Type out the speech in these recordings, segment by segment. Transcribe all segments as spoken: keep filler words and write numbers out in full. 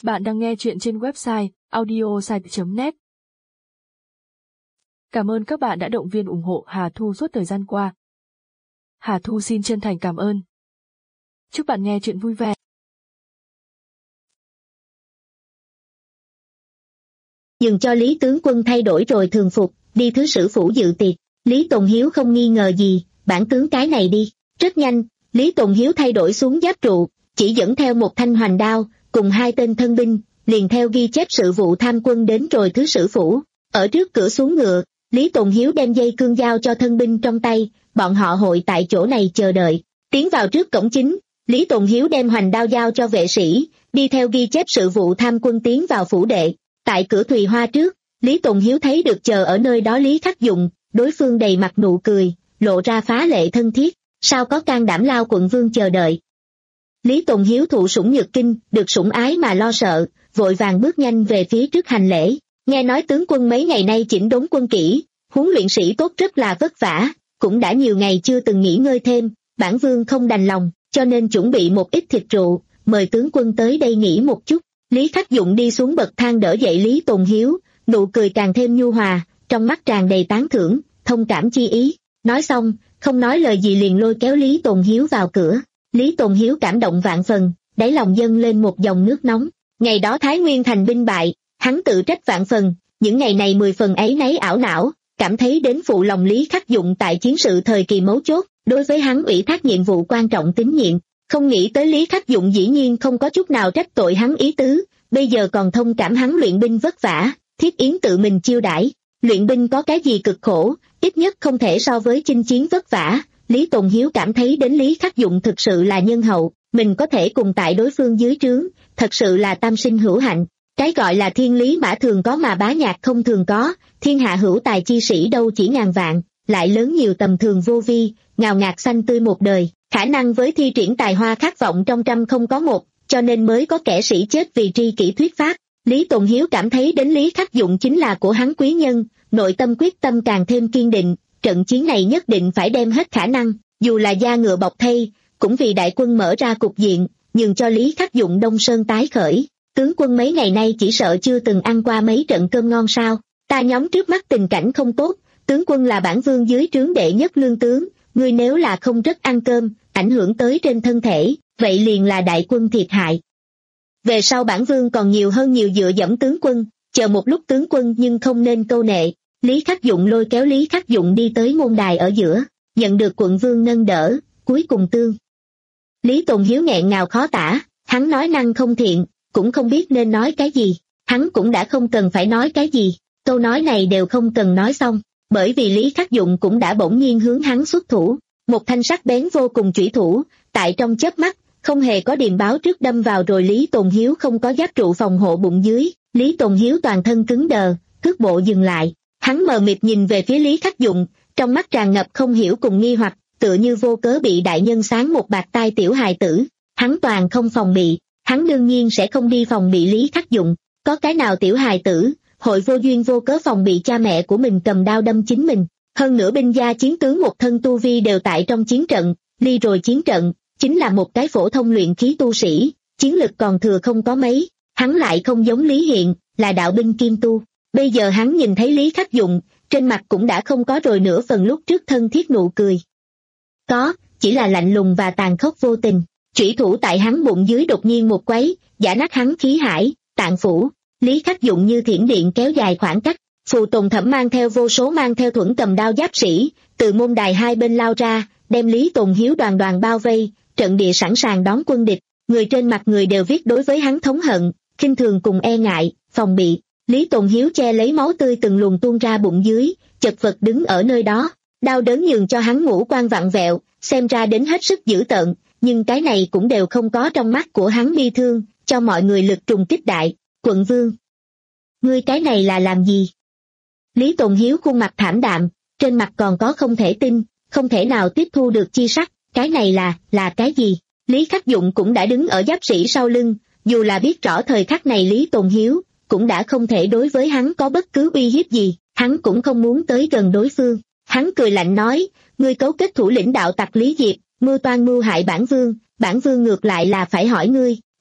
Bạn đang nghe chuyện trên website audiosite chấm net. Cảm ơn các bạn đã động viên ủng hộ Hà Thu suốt thời gian qua. Hà Thu xin chân thành cảm ơn. Chúc bạn nghe chuyện vui vẻ. Dừng cho Lý tướng quân thay đổi rồi thường phục, đi thứ sử phủ dự tiệc. Lý Tồn Hiếu không nghi ngờ gì, bản tướng cái này đi. Rất nhanh, Lý Tồn Hiếu thay đổi xuống giáp trụ, chỉ dẫn theo một thanh hoành đao, cùng hai tên thân binh, liền theo ghi chép sự vụ tham quân đến rồi thứ sử phủ. Ở trước cửa xuống ngựa, Lý Tồn Hiếu đem dây cương giao cho thân binh trong tay, bọn họ hội tại chỗ này chờ đợi. Tiến vào trước cổng chính, Lý Tồn Hiếu đem hoành đao giao cho vệ sĩ, đi theo ghi chép sự vụ tham quân tiến vào phủ đệ. Tại cửa Thùy Hoa trước, Lý Tồn Hiếu thấy được chờ ở nơi đó Lý Khắc Dụng, đối phương đầy mặt nụ cười, lộ ra phá lệ thân thiết, sao có can đảm lao quận vương chờ đợi. Lý Tồn Hiếu thụ sủng nhược kinh, được sủng ái mà lo sợ, vội vàng bước nhanh về phía trước hành lễ. Nghe nói tướng quân mấy ngày nay chỉnh đốn quân kỹ, huấn luyện sĩ tốt rất là vất vả, cũng đã nhiều ngày chưa từng nghỉ ngơi thêm, bản vương không đành lòng, cho nên chuẩn bị một ít thịt rượu, mời tướng quân tới đây nghỉ một chút. Lý Khắc Dụng đi xuống bậc thang đỡ dậy Lý Tồn Hiếu, nụ cười càng thêm nhu hòa, trong mắt tràn đầy tán thưởng, thông cảm chi ý. Nói xong, không nói lời gì liền lôi kéo Lý Tồn Hiếu vào cửa. Lý Tồn Hiếu cảm động vạn phần, đáy lòng dâng lên một dòng nước nóng. Ngày đó Thái Nguyên thành binh bại, hắn tự trách vạn phần, những ngày này mười phần áy náy ảo não, cảm thấy đến phụ lòng Lý Khắc Dụng tại chiến sự thời kỳ mấu chốt, đối với hắn ủy thác nhiệm vụ quan trọng tín nhiệm. Không nghĩ tới Lý Khắc Dụng dĩ nhiên không có chút nào trách tội hắn ý tứ, bây giờ còn thông cảm hắn luyện binh vất vả, thiết yến tự mình chiêu đãi. Luyện binh có cái gì cực khổ, ít nhất không thể so với chinh chiến vất vả. Lý Tồn Hiếu cảm thấy đến Lý Khắc Dụng thực sự là nhân hậu, mình có thể cùng tại đối phương dưới trướng, thật sự là tam sinh hữu hạnh. Cái gọi là thiên lý mã thường có mà bá nhạc không thường có, thiên hạ hữu tài chi sĩ đâu chỉ ngàn vạn, lại lớn nhiều tầm thường vô vi, ngào ngạt xanh tươi một đời, khả năng với thi triển tài hoa khát vọng trong trăm không có một, cho nên mới có kẻ sĩ chết vì tri kỷ thuyết pháp. Lý Tồn Hiếu cảm thấy đến Lý Khắc Dụng chính là của hắn quý nhân, nội tâm quyết tâm càng thêm kiên định, trận chiến này nhất định phải đem hết khả năng, dù là da ngựa bọc thây, cũng vì đại quân mở ra cục diện, nhường cho Lý Khắc Dụng đông sơn tái khởi. Tướng quân mấy ngày nay chỉ sợ chưa từng ăn qua mấy trận cơm ngon sao? Ta nhóm trước mắt tình cảnh không tốt, tướng quân là bản vương dưới trướng đệ nhất lương tướng, ngươi nếu là không rất ăn cơm, ảnh hưởng tới trên thân thể, vậy liền là đại quân thiệt hại. Về sau bản vương còn nhiều hơn nhiều dựa dẫm tướng quân, chờ một lúc tướng quân nhưng không nên câu nệ. Lý Khắc Dụng lôi kéo Lý Khắc Dụng đi tới môn đài ở giữa, nhận được quận vương nâng đỡ, cuối cùng tương. Lý Tồn Hiếu nghẹn ngào khó tả, hắn nói năng không thiện, cũng không biết nên nói cái gì, hắn cũng đã không cần phải nói cái gì, câu nói này đều không cần nói xong, bởi vì Lý Khắc Dụng cũng đã bỗng nhiên hướng hắn xuất thủ, một thanh sắc bén vô cùng chủy thủ, tại trong chớp mắt, không hề có điềm báo trước đâm vào rồi Lý Tồn Hiếu không có giáp trụ phòng hộ bụng dưới. Lý Tồn Hiếu toàn thân cứng đờ, cước bộ dừng lại, hắn mờ mịt nhìn về phía Lý Khắc Dụng, trong mắt tràn ngập không hiểu cùng nghi hoặc, tựa như vô cớ bị đại nhân sáng một bạt tai tiểu hài tử, hắn toàn không phòng bị, hắn đương nhiên sẽ không đi phòng bị Lý Khắc Dụng, có cái nào tiểu hài tử, hội vô duyên vô cớ phòng bị cha mẹ của mình cầm đao đâm chính mình, hơn nữa binh gia chiến tướng một thân tu vi đều tại trong chiến trận, ly rồi chiến trận, chính là một cái phổ thông luyện khí tu sĩ, chiến lực còn thừa không có mấy, hắn lại không giống Lý Hiện, là đạo binh kim tu. Bây giờ hắn nhìn thấy Lý Khắc Dụng, trên mặt cũng đã không có rồi nửa phần lúc trước thân thiết nụ cười. Có, chỉ là lạnh lùng và tàn khốc vô tình. Chủy thủ tại hắn bụng dưới đột nhiên một quấy, giã nát hắn khí hải, tạng phủ. Lý Khắc Dụng như thiểm điện kéo dài khoảng cách, Phù Tùng Thẩm mang theo vô số mang theo thuẫn cầm đao giáp sĩ, từ môn đài hai bên lao ra, đem Lý Tồn Hiếu đoàn đoàn bao vây, trận địa sẵn sàng đón quân địch. Người trên mặt người đều viết đối với hắn thống hận, khinh thường cùng e ngại, phòng bị. Lý Tồn Hiếu che lấy máu tươi từng luồng tuôn ra bụng dưới, chật vật đứng ở nơi đó, đau đớn nhường cho hắn ngũ quan vặn vẹo, xem ra đến hết sức dữ tợn, nhưng cái này cũng đều không có trong mắt của hắn bi thương, cho mọi người lực trùng kích đại. Quận vương, ngươi cái này là làm gì? Lý Tồn Hiếu khuôn mặt thảm đạm, trên mặt còn có không thể tin, không thể nào tiếp thu được chi sắc, cái này là, là cái gì? Lý Khắc Dụng cũng đã đứng ở giáp sĩ sau lưng, dù là biết rõ thời khắc này Lý Tồn Hiếu cũng đã không thể đối với hắn có bất cứ uy hiếp gì, hắn cũng không muốn tới gần đối phương. Hắn cười lạnh nói, ngươi cấu kết thủ lĩnh đạo tặc Lý Diệp, mưu toan mưu hại bản vương, bản vương ngược lại là phải hỏi ngươi,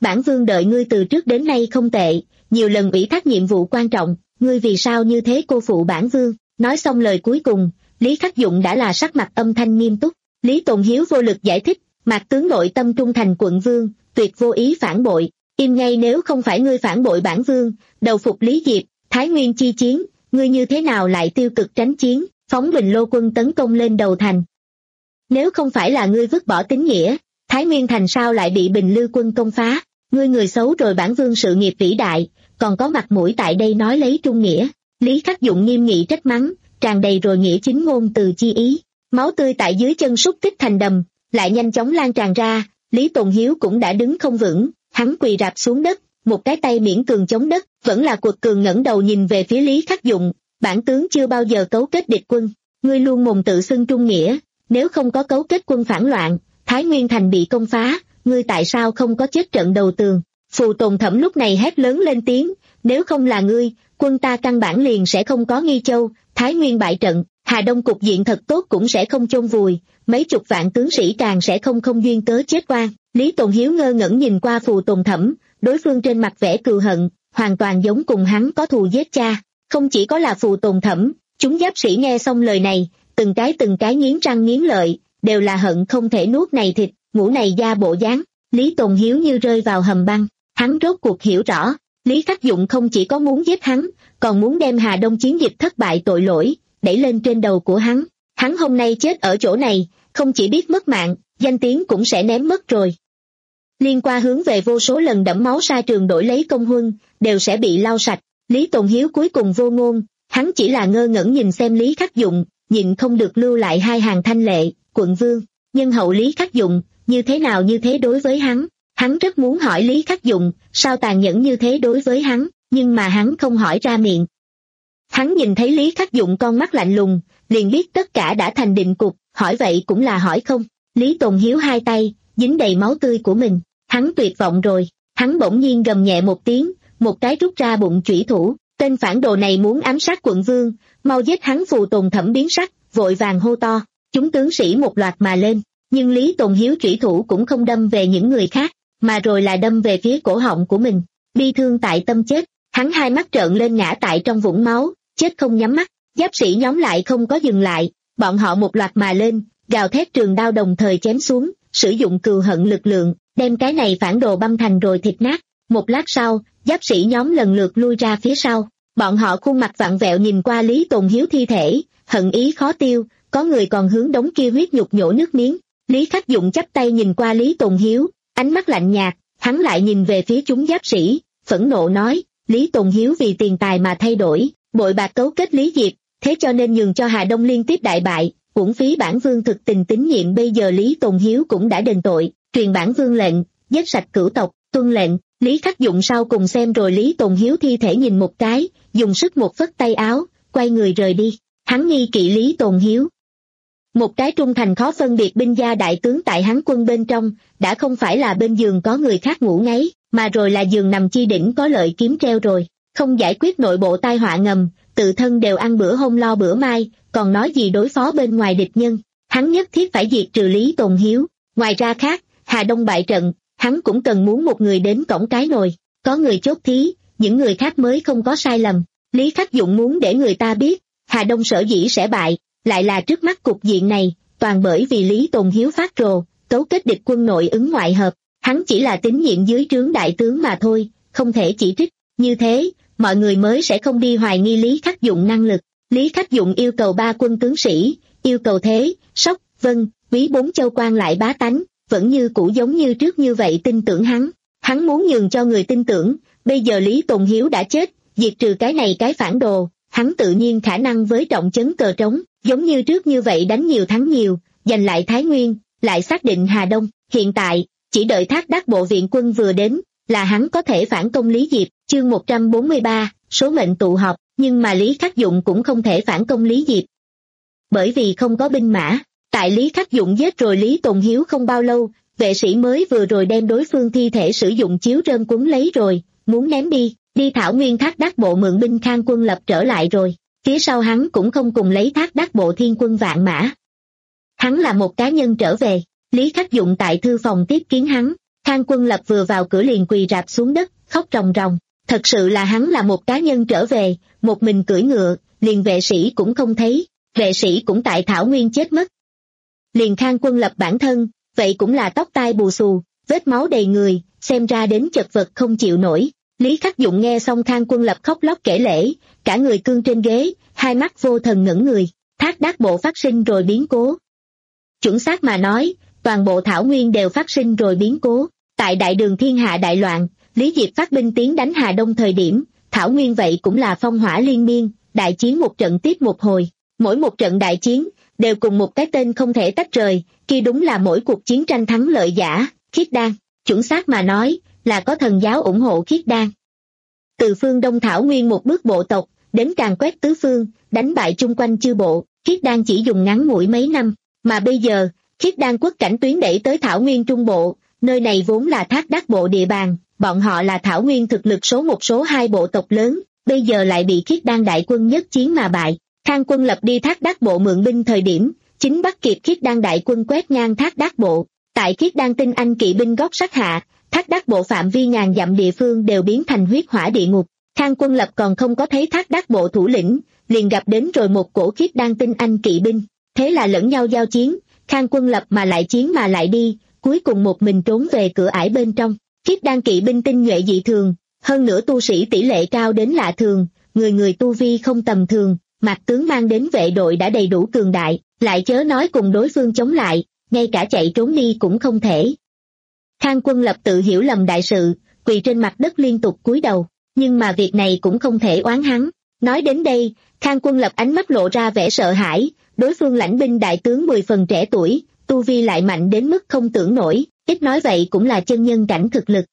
Bản vương đợi ngươi từ trước đến nay không tệ, nhiều lần ủy thác nhiệm vụ quan trọng, ngươi vì sao như thế cô phụ bản vương? Nói xong lời cuối cùng, Lý Khắc Dụng đã là sắc mặt âm thanh nghiêm túc. Lý Tồn Hiếu vô lực giải thích, Mạc tướng nội tâm trung thành quận vương, tuyệt vô ý phản bội, im ngay nếu không phải ngươi phản bội bản vương, đầu phục Lý Diệp, Thái Nguyên chi chiến, ngươi như thế nào lại tiêu cực tránh chiến, phóng Bình Lô quân tấn công lên đầu thành. Nếu không phải là ngươi vứt bỏ tín nghĩa, Thái Nguyên thành sao lại bị Bình Lư quân công phá, ngươi người xấu rồi bản vương sự nghiệp vĩ đại, còn có mặt mũi tại đây nói lấy trung nghĩa. Lý Khắc Dụng nghiêm nghị trách mắng, tràn đầy rồi nghĩa chính ngôn từ chi ý, máu tươi tại dưới chân xúc tích thành đầm, lại nhanh chóng lan tràn ra. Lý Tồn Hiếu cũng đã đứng không vững, hắn quỳ rạp xuống đất, một cái tay miễn cường chống đất, vẫn là quật cường ngẩng đầu nhìn về phía Lý Khắc Dụng, bản tướng chưa bao giờ cấu kết địch quân, ngươi luôn mồm tự xưng trung nghĩa, nếu không có cấu kết quân phản loạn, Thái Nguyên thành bị công phá, ngươi tại sao không có chết trận đầu tường? Phù Tồn Thẩm lúc này hét lớn lên tiếng, nếu không là ngươi, quân ta căn bản liền sẽ không có Nghi Châu, Thái Nguyên bại trận, Hà Đông cục diện thật tốt cũng sẽ không chôn vùi, mấy chục vạn tướng sĩ càng sẽ không không duyên tớ chết oan. Lý Tồn Hiếu ngơ ngẩn nhìn qua Phù Tồn Thẩm, đối phương trên mặt vẻ cừu hận, hoàn toàn giống cùng hắn có thù giết cha. Không chỉ có là Phù Tồn Thẩm, chúng giáp sĩ nghe xong lời này, từng cái từng cái nghiến răng nghiến lợi, đều là hận không thể nuốt này thịt, ngủ này da bộ dáng. Lý Tồn Hiếu như rơi vào hầm băng, hắn rốt cuộc hiểu rõ, Lý Khắc Dụng không chỉ có muốn giết hắn, còn muốn đem Hà Đông chiến dịch thất bại tội lỗi đẩy lên trên đầu của hắn. Hắn hôm nay chết ở chỗ này, không chỉ biết mất mạng, danh tiếng cũng sẽ ném mất rồi. Liên qua hướng về vô số lần đẫm máu sa trường đổi lấy công huân, đều sẽ bị lau sạch. Lý Tồn Hiếu cuối cùng vô ngôn, hắn chỉ là ngơ ngẩn nhìn xem Lý Khắc Dụng, nhịn không được lưu lại hai hàng thanh lệ, quận vương, nhân hậu Lý Khắc Dụng, như thế nào như thế đối với hắn. Hắn rất muốn hỏi Lý Khắc Dụng, sao tàn nhẫn như thế đối với hắn, nhưng mà hắn không hỏi ra miệng. Hắn nhìn thấy Lý Khắc Dụng con mắt lạnh lùng, liền biết tất cả đã thành định cục, hỏi vậy cũng là hỏi không. Lý Tồn Hiếu hai tay, dính đầy máu tươi của mình, hắn tuyệt vọng rồi, hắn bỗng nhiên gầm nhẹ một tiếng, một cái rút ra bụng chủy thủ, tên phản đồ này muốn ám sát quận vương, mau giết hắn. Phù Tồn Thẩm biến sắc, vội vàng hô to, chúng tướng sĩ một loạt mà lên, nhưng Lý Tồn Hiếu chủy thủ cũng không đâm về những người khác, mà rồi là đâm về phía cổ họng của mình, bi thương tại tâm chết, hắn hai mắt trợn lên ngã tại trong vũng máu, chết không nhắm mắt. Giáp sĩ nhóm lại không có dừng lại, bọn họ một loạt mà lên, gào thét trường đao đồng thời chém xuống, sử dụng cừu hận lực lượng, đem cái này phản đồ băm thành rồi thịt nát. Một lát sau, giáp sĩ nhóm lần lượt lui ra phía sau, bọn họ khuôn mặt vặn vẹo nhìn qua Lý Tồn Hiếu thi thể, hận ý khó tiêu, có người còn hướng đống kia huyết nhục nhổ nước miếng. Lý Khắc Dụng chắp tay nhìn qua Lý Tồn Hiếu, ánh mắt lạnh nhạt, hắn lại nhìn về phía chúng giáp sĩ, phẫn nộ nói, Lý Tồn Hiếu vì tiền tài mà thay đổi, bội bạc cấu kết Lý Diệp, thế cho nên nhường cho Hà Đông liên tiếp đại bại, uổng phí bản vương thực tình tín nhiệm. Bây giờ Lý Tồn Hiếu cũng đã đền tội, truyền bản vương lệnh, giết sạch cửu tộc, tuân lệnh. Lý Khắc Dụng sau cùng xem rồi Lý Tồn Hiếu thi thể nhìn một cái, dùng sức một phất tay áo, quay người rời đi. Hắn nghi kỵ Lý Tồn Hiếu, một cái trung thành khó phân biệt binh gia đại tướng tại hắn quân bên trong, đã không phải là bên giường có người khác ngủ ngáy, mà rồi là giường nằm chi đỉnh có lợi kiếm treo rồi, không giải quyết nội bộ tai họa ngầm, tự thân đều ăn bữa hôm lo bữa mai, còn nói gì đối phó bên ngoài địch nhân. Hắn nhất thiết phải diệt trừ Lý Tồn Hiếu. Ngoài ra khác, Hà Đông bại trận, hắn cũng cần muốn một người đến cổng cái nồi, có người chốt thí, những người khác mới không có sai lầm. Lý Khắc Dụng muốn để người ta biết, Hà Đông sở dĩ sẽ bại, lại là trước mắt cục diện này, toàn bởi vì Lý Tồn Hiếu phát rồ, cấu kết địch quân nội ứng ngoại hợp, hắn chỉ là tín nhiệm dưới trướng đại tướng mà thôi, không thể chỉ trích, như thế, mọi người mới sẽ không đi hoài nghi Lý Khắc Dụng năng lực. Lý Khắc Dụng yêu cầu ba quân tướng sĩ, yêu cầu Thế, Sóc, Vân, Quý bốn châu quan lại bá tánh, vẫn như cũ giống như trước như vậy tin tưởng hắn. Hắn muốn nhường cho người tin tưởng, bây giờ Lý Tồn Hiếu đã chết, diệt trừ cái này cái phản đồ, hắn tự nhiên khả năng với trọng chấn cờ trống, giống như trước như vậy đánh nhiều thắng nhiều, giành lại Thái Nguyên, lại xác định Hà Đông. Hiện tại, chỉ đợi Thác Đắc bộ viện quân vừa đến, là hắn có thể phản công Lý Diệp. Chương một trăm bốn mươi ba, số mệnh tụ họp, nhưng mà Lý Khắc Dụng cũng không thể phản công Lý Diệp. Bởi vì không có binh mã, tại Lý Khắc Dụng giết rồi Lý Tồn Hiếu không bao lâu, vệ sĩ mới vừa rồi đem đối phương thi thể sử dụng chiếu rơm quấn lấy rồi, muốn ném đi, đi Thảo Nguyên. Thác Đắc bộ mượn binh Khang quân lập trở lại rồi, phía sau hắn cũng không cùng lấy Thác Đắc bộ thiên quân vạn mã. Hắn là một cá nhân trở về, Lý Khắc Dụng tại thư phòng tiếp kiến hắn, Khang Quân Lập vừa vào cửa liền quỳ rạp xuống đất, khóc ròng ròng. Thật sự là hắn là một cá nhân trở về, một mình cưỡi ngựa, liền vệ sĩ cũng không thấy, vệ sĩ cũng tại thảo nguyên chết mất. Liền Khang Quân Lập bản thân, vậy cũng là tóc tai bù xù, vết máu đầy người, xem ra đến chật vật không chịu nổi. Lý Khắc Dụng nghe xong Khang Quân Lập khóc lóc kể lể, cả người cương trên ghế, hai mắt vô thần ngẩn người. Thác Đác Bộ phát sinh rồi biến cố. Chuẩn xác mà nói, toàn bộ thảo nguyên đều phát sinh rồi biến cố. Tại đại đường thiên hạ đại loạn, Lý Diệp phát binh tiến đánh Hà Đông thời điểm, thảo nguyên vậy cũng là phong hỏa liên miên, đại chiến một trận tiếp một hồi. Mỗi một trận đại chiến, đều cùng một cái tên không thể tách rời, kia đúng là mỗi cuộc chiến tranh thắng lợi giả, Khiết Đan. Chuẩn xác mà nói, là có thần giáo ủng hộ Khiết Đan. Từ phương Đông thảo nguyên một bước bộ tộc, đến càn quét tứ phương, đánh bại chung quanh chư bộ, Khiết Đan chỉ dùng ngắn ngủi mấy năm, mà bây giờ, Khiết Đan quốc cảnh tuyến đẩy tới thảo nguyên trung bộ, nơi này vốn là Thác Đác Bộ địa bàn, bọn họ là thảo nguyên thực lực số một số hai bộ tộc lớn, bây giờ lại bị Khiết Đan đại quân nhất chiến mà bại. Khang Quân Lập đi Thác Đác Bộ mượn binh thời điểm, chính bắt kịp Khiết Đan đại quân quét ngang Thác Đác Bộ, tại Khiết Đan tinh anh kỵ binh gót sắt hạ, Thác Đác Bộ phạm vi ngàn dặm địa phương đều biến thành huyết hỏa địa ngục. Khang Quân Lập còn không có thấy Thác Đác Bộ thủ lĩnh, liền gặp đến rồi một cổ Khiết Đan tinh anh kỵ binh, thế là lẫn nhau giao chiến, Khang Quân Lập mà lại chiến mà lại đi, cuối cùng một mình trốn về cửa ải bên trong. Khiết Đan kỵ binh tinh nhuệ dị thường, hơn nữa tu sĩ tỷ lệ cao đến lạ thường, người người tu vi không tầm thường, Mạc tướng mang đến vệ đội đã đầy đủ cường đại, lại chớ nói cùng đối phương chống lại, ngay cả chạy trốn đi cũng không thể. Khang Quân Lập tự hiểu lầm đại sự, quỳ trên mặt đất liên tục cúi đầu, nhưng mà việc này cũng không thể oán hắn. Nói đến đây, Khang Quân Lập ánh mắt lộ ra vẻ sợ hãi, đối phương lãnh binh đại tướng mười phần trẻ tuổi, tu vi lại mạnh đến mức không tưởng nổi, ít nói vậy cũng là chân nhân cảnh thực lực.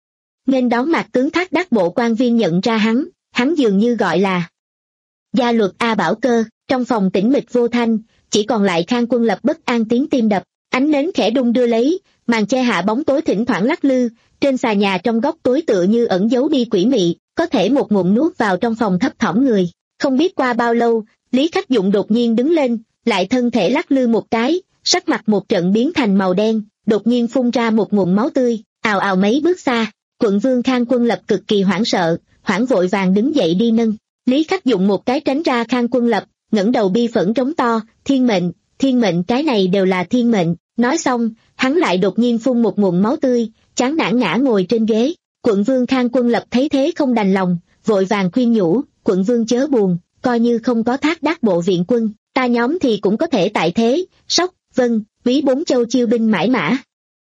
Nên đón Mạc tướng Thác Đác Bộ quan viên nhận ra hắn, hắn dường như gọi là Gia Luật A Bảo Cơ. Trong phòng tĩnh mịch vô thanh, chỉ còn lại Khang Quân Lập bất an tiếng tim đập, ánh nến khẽ đung đưa lấy, màn che hạ bóng tối thỉnh thoảng lắc lư, trên xà nhà trong góc tối tựa như ẩn giấu đi quỷ mị, có thể một ngụm nuốt vào trong phòng thấp thỏm người. Không biết qua bao lâu, Lý Khắc Dụng đột nhiên đứng lên, lại thân thể lắc lư một cái, sắc mặt một trận biến thành màu đen, đột nhiên phun ra một ngụm máu tươi, ào ào mấy bước xa. Quận vương Khang Quân Lập cực kỳ hoảng sợ, hoảng vội vàng đứng dậy đi nâng. Lý Khắc Dụng một cái tránh ra Khang Quân Lập, ngẩng đầu bi phẫn trống to, thiên mệnh, thiên mệnh, cái này đều là thiên mệnh. Nói xong, hắn lại đột nhiên phun một ngụm máu tươi, chán nản ngã ngồi trên ghế. Quận vương Khang Quân Lập thấy thế không đành lòng, vội vàng khuyên nhủ, quận vương chớ buồn, coi như không có Thác Đác Bộ viện quân, ta nhóm thì cũng có thể tại thế, Sóc, Vân, Quý bốn châu chiêu binh mãi mã.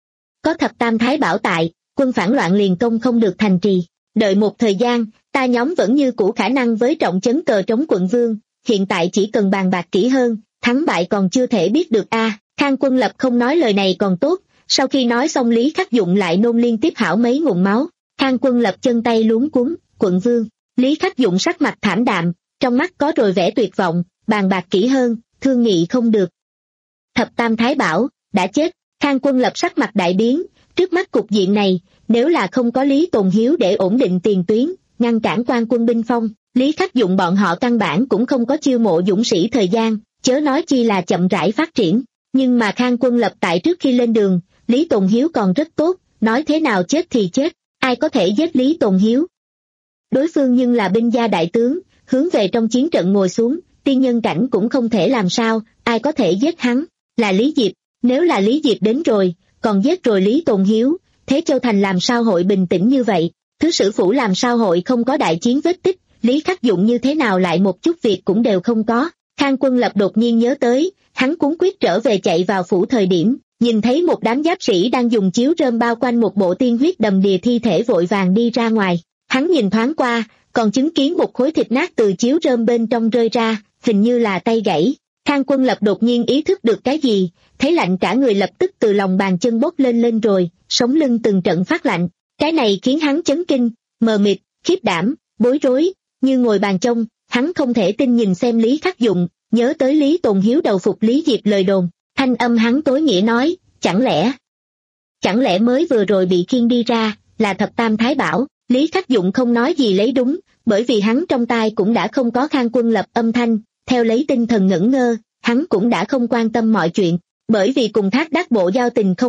Có thập tam thái bảo tại, quân phản loạn liền công không được thành trì. Đợi một thời gian, ta nhóm vẫn như cũ khả năng với trọng chấn cờ trống quận vương, hiện tại chỉ cần bàn bạc kỹ hơn, thắng bại còn chưa thể biết được a. À, Khang Quân Lập không nói lời này còn tốt, sau khi nói xong Lý Khắc Dụng lại nôn liên tiếp hảo mấy ngụm máu. Khang Quân Lập chân tay luống cuống, quận vương. Lý Khắc Dụng sắc mặt thảm đạm, trong mắt có rồi vẻ tuyệt vọng, bàn bạc kỹ hơn, thương nghị không được. Thập tam thái bảo đã chết. Khang Quân Lập sắc mặt đại biến, trước mắt cục diện này, nếu là không có Lý Tồn Hiếu để ổn định tiền tuyến, ngăn cản quan quân binh phong, Lý Khắc Dụng bọn họ căn bản cũng không có chiêu mộ dũng sĩ thời gian, chớ nói chi là chậm rãi phát triển. Nhưng mà Khang Quân Lập tại trước khi lên đường, Lý Tồn Hiếu còn rất tốt, nói thế nào chết thì chết, ai có thể giết Lý Tồn Hiếu. Đối phương nhưng là binh gia đại tướng, hướng về trong chiến trận ngồi xuống, tiên nhân cảnh cũng không thể làm sao, ai có thể giết hắn, là Lý Diệp. Nếu là Lý Diệp đến rồi, còn giết rồi Lý Tồn Hiếu, Thế Châu Thành làm sao hội bình tĩnh như vậy, thứ sử phủ làm sao hội không có đại chiến vết tích, Lý Khắc Dụng như thế nào lại một chút việc cũng đều không có. Khang Quân Lập đột nhiên nhớ tới, hắn cuống quyết trở về chạy vào phủ thời điểm, nhìn thấy một đám giáp sĩ đang dùng chiếu rơm bao quanh một bộ tiên huyết đầm đìa thi thể vội vàng đi ra ngoài. Hắn nhìn thoáng qua, còn chứng kiến một khối thịt nát từ chiếu rơm bên trong rơi ra, hình như là tay gãy. Khang Quân Lập đột nhiên ý thức được cái gì, thấy lạnh cả người lập tức từ lòng bàn chân bốc lên lên rồi, sống lưng từng trận phát lạnh. Cái này khiến hắn chấn kinh, mờ mịt, khiếp đảm, bối rối, như ngồi bàn trông. Hắn không thể tin nhìn xem Lý Khắc Dụng, nhớ tới Lý Tồn Hiếu đầu phục Lý Diệp lời đồn, thanh âm hắn tối nghĩa nói, chẳng lẽ, chẳng lẽ mới vừa rồi bị khiêng đi ra, là thập tam thái bảo. Lý Khắc Dụng không nói gì lấy đúng, bởi vì hắn trong tai cũng đã không có Khang Quân Lập âm thanh, theo lấy tinh thần ngẩn ngơ, hắn cũng đã không quan tâm mọi chuyện, bởi vì cùng Thác Đác Bộ giao tình không ít,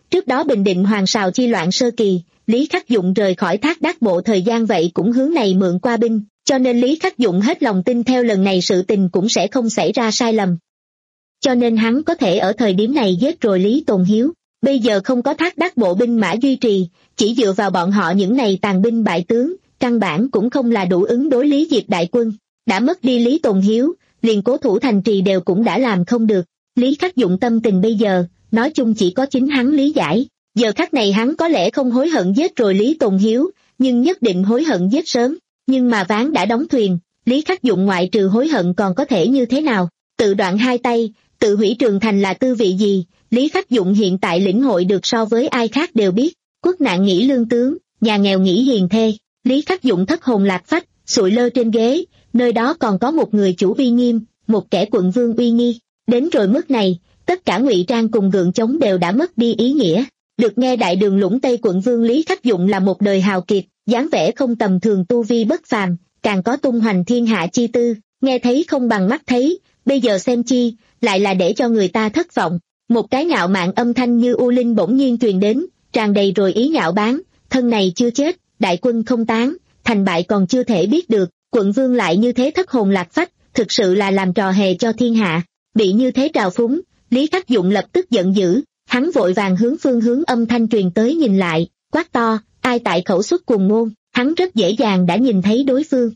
Trước đó bình định Hoàng Sào chi loạn sơ kỳ, Lý Khắc Dụng rời khỏi Thác Đát Bộ thời gian vậy cũng hướng này mượn qua binh, cho nên Lý Khắc Dụng hết lòng tin theo lần này sự tình cũng sẽ không xảy ra sai lầm. Cho nên hắn có thể ở thời điểm này giết rồi Lý Tồn Hiếu. Bây giờ không có Thác Đát Bộ binh mã duy trì, chỉ dựa vào bọn họ những này tàn binh bại tướng, căn bản cũng không là đủ ứng đối Lý Diệp đại quân. Đã mất đi Lý Tồn Hiếu, liền cố thủ thành trì đều cũng đã làm không được. Lý Khắc Dụng tâm tình bây giờ, nói chung chỉ có chính hắn lý giải. Giờ khắc này hắn có lẽ không hối hận giết rồi Lý Tồn Hiếu, nhưng nhất định hối hận giết sớm. Nhưng mà ván đã đóng thuyền, Lý Khắc Dụng ngoại trừ hối hận còn có thể như thế nào? Tự đoạn hai tay, tự hủy Trường Thành là tư vị gì? Lý Khắc Dụng hiện tại lĩnh hội được so với ai khác đều biết. Quốc nạn nghĩ lương tướng, nhà nghèo nghĩ hiền thê. Lý Khắc Dụng thất hồn lạc phách, sụi lơ trên ghế, nơi đó còn có một người chủ uy nghiêm, một kẻ quận vương uy nghi. Đến rồi mức này, tất cả ngụy trang cùng gượng chống đều đã mất đi ý nghĩa. Được nghe đại đường lũng Tây quận vương Lý Khắc Dụng là một đời hào kiệt, dáng vẻ không tầm thường, tu vi bất phàm, càng có tung hoành thiên hạ chi tư, nghe thấy không bằng mắt thấy, bây giờ xem chi, lại là để cho người ta thất vọng. Một cái ngạo mạn âm thanh như u linh bỗng nhiên truyền đến, tràn đầy rồi ý nhạo báng, thân này chưa chết, đại quân không tán, thành bại còn chưa thể biết được, quận vương lại như thế thất hồn lạc phách, thực sự là làm trò hề cho thiên hạ. Bị như thế trào phúng, Lý Khắc Dụng lập tức giận dữ, hắn vội vàng hướng phương hướng âm thanh truyền tới nhìn lại, quát to, ai tại khẩu xuất cùng ngôn, hắn rất dễ dàng đã nhìn thấy đối phương.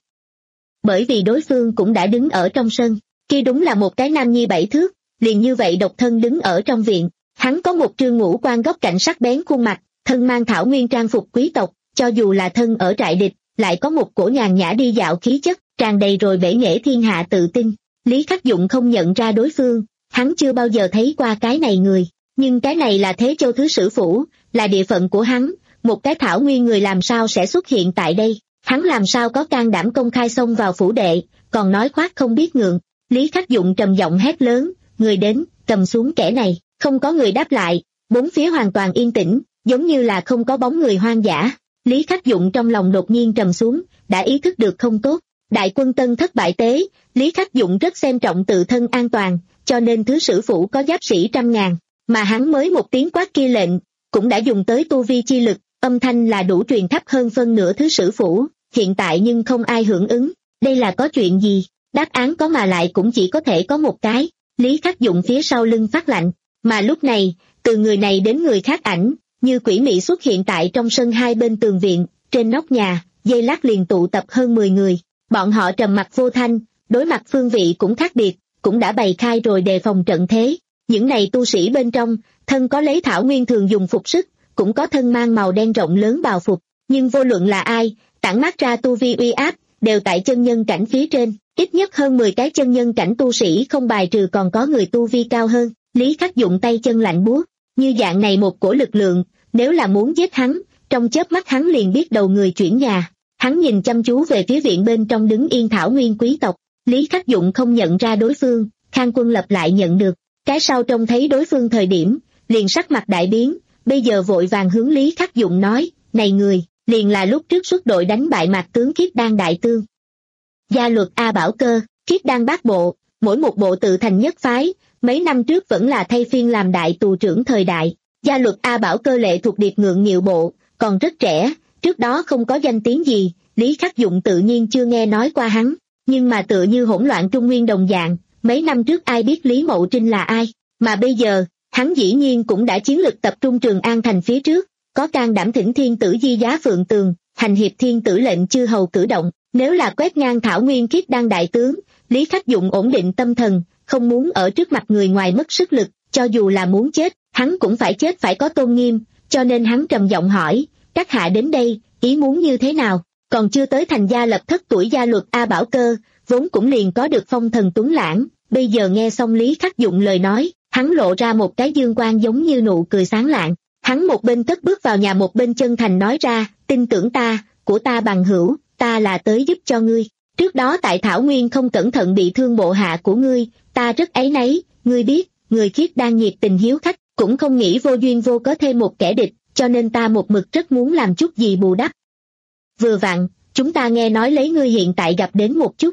Bởi vì đối phương cũng đã đứng ở trong sân, kia đúng là một cái nam nhi bảy thước, liền như vậy độc thân đứng ở trong viện, hắn có một trương ngũ quan góc cạnh sắc bén khuôn mặt, thân mang thảo nguyên trang phục quý tộc, cho dù là thân ở trại địch, lại có một cổ nhàn nhã đi dạo khí chất, tràn đầy rồi bể nghệ thiên hạ tự tin. Lý Khắc Dụng không nhận ra đối phương, hắn chưa bao giờ thấy qua cái này người, nhưng cái này là Thế Châu Thứ Sử Phủ, là địa phận của hắn, một cái thảo nguyên người làm sao sẽ xuất hiện tại đây, hắn làm sao có can đảm công khai xông vào phủ đệ, còn nói khoác không biết ngượng. Lý Khắc Dụng trầm giọng hét lớn, người đến, cầm xuống kẻ này, không có người đáp lại, bốn phía hoàn toàn yên tĩnh, giống như là không có bóng người hoang dã. Lý Khắc Dụng trong lòng đột nhiên trầm xuống, đã ý thức được không tốt. Đại quân Tân thất bại tế, Lý Khắc Dụng rất xem trọng tự thân an toàn, cho nên Thứ Sử Phủ có giáp sĩ trăm ngàn, mà hắn mới một tiếng quát kia lệnh, cũng đã dùng tới tu vi chi lực, âm thanh là đủ truyền khắp hơn phân nửa Thứ Sử Phủ, hiện tại nhưng không ai hưởng ứng, đây là có chuyện gì? Đáp án có mà lại cũng chỉ có thể có một cái. Lý Khắc Dụng phía sau lưng phát lạnh, mà lúc này, từ người này đến người khác ảnh, như quỷ mị xuất hiện tại trong sân hai bên tường viện, trên nóc nhà, dây lát liền tụ tập hơn mười người. Bọn họ trầm mặc vô thanh, đối mặt phương vị cũng khác biệt, cũng đã bày khai rồi đề phòng trận thế. Những này tu sĩ bên trong, thân có lấy thảo nguyên thường dùng phục sức, cũng có thân mang màu đen rộng lớn bào phục, nhưng vô luận là ai, tản mát ra tu vi uy áp, đều tại chân nhân cảnh phía trên, ít nhất hơn mười cái chân nhân cảnh tu sĩ không bài trừ còn có người tu vi cao hơn. Lý Khắc Dụng tay chân lạnh buốt, như dạng này một cổ lực lượng, nếu là muốn giết hắn, trong chớp mắt hắn liền biết đầu người chuyển nhà. Hắn nhìn chăm chú về phía viện bên trong đứng yên thảo nguyên quý tộc, Lý Khắc Dụng không nhận ra đối phương, Khang Quân Lập lại nhận được, cái sau trông thấy đối phương thời điểm, liền sắc mặt đại biến, bây giờ vội vàng hướng Lý Khắc Dụng nói, này người, liền là lúc trước xuất đội đánh bại Mạc tướng Khiết Đan đại tướng. Gia luật A Bảo Cơ, Khiết Đan bát bộ, mỗi một bộ tự thành nhất phái, mấy năm trước vẫn là thay phiên làm đại tù trưởng thời đại. Gia luật A Bảo Cơ lệ thuộc điệp ngượng nghịu bộ, còn rất trẻ, trước đó không có danh tiếng gì, Lý Khắc Dụng tự nhiên chưa nghe nói qua hắn, nhưng mà tựa như hỗn loạn Trung Nguyên đồng dạng, mấy năm trước ai biết Lý Mậu Trinh là ai, mà bây giờ, hắn dĩ nhiên cũng đã chiến lực tập trung Trường An thành phía trước, có can đảm thỉnh thiên tử di giá Phượng Tường, hành hiệp thiên tử lệnh chư hầu cử động, nếu là quét ngang thảo nguyên Khiết Đan đại tướng, Lý Khắc Dụng ổn định tâm thần, không muốn ở trước mặt người ngoài mất sức lực, cho dù là muốn chết, hắn cũng phải chết phải có tôn nghiêm, cho nên hắn trầm giọng hỏi, các hạ đến đây, ý muốn như thế nào? Còn chưa tới thành gia lập thất tuổi gia luật A Bảo Cơ, vốn cũng liền có được phong thần tuấn lãng, bây giờ nghe xong Lý Khắc Dụng lời nói, hắn lộ ra một cái dương quang giống như nụ cười sáng lạng, hắn một bên cất bước vào nhà một bên chân thành nói ra, tin tưởng ta, của ta bằng hữu, ta là tới giúp cho ngươi, trước đó tại Thảo Nguyên không cẩn thận bị thương bộ hạ của ngươi, ta rất áy náy, ngươi biết, người Khiết đang nhiệt tình hiếu khách, cũng không nghĩ vô duyên vô cớ thêm một kẻ địch, cho nên ta một mực rất muốn làm chút gì bù đắp. Vừa vặn, chúng ta nghe nói lấy ngươi hiện tại gặp đến một chút.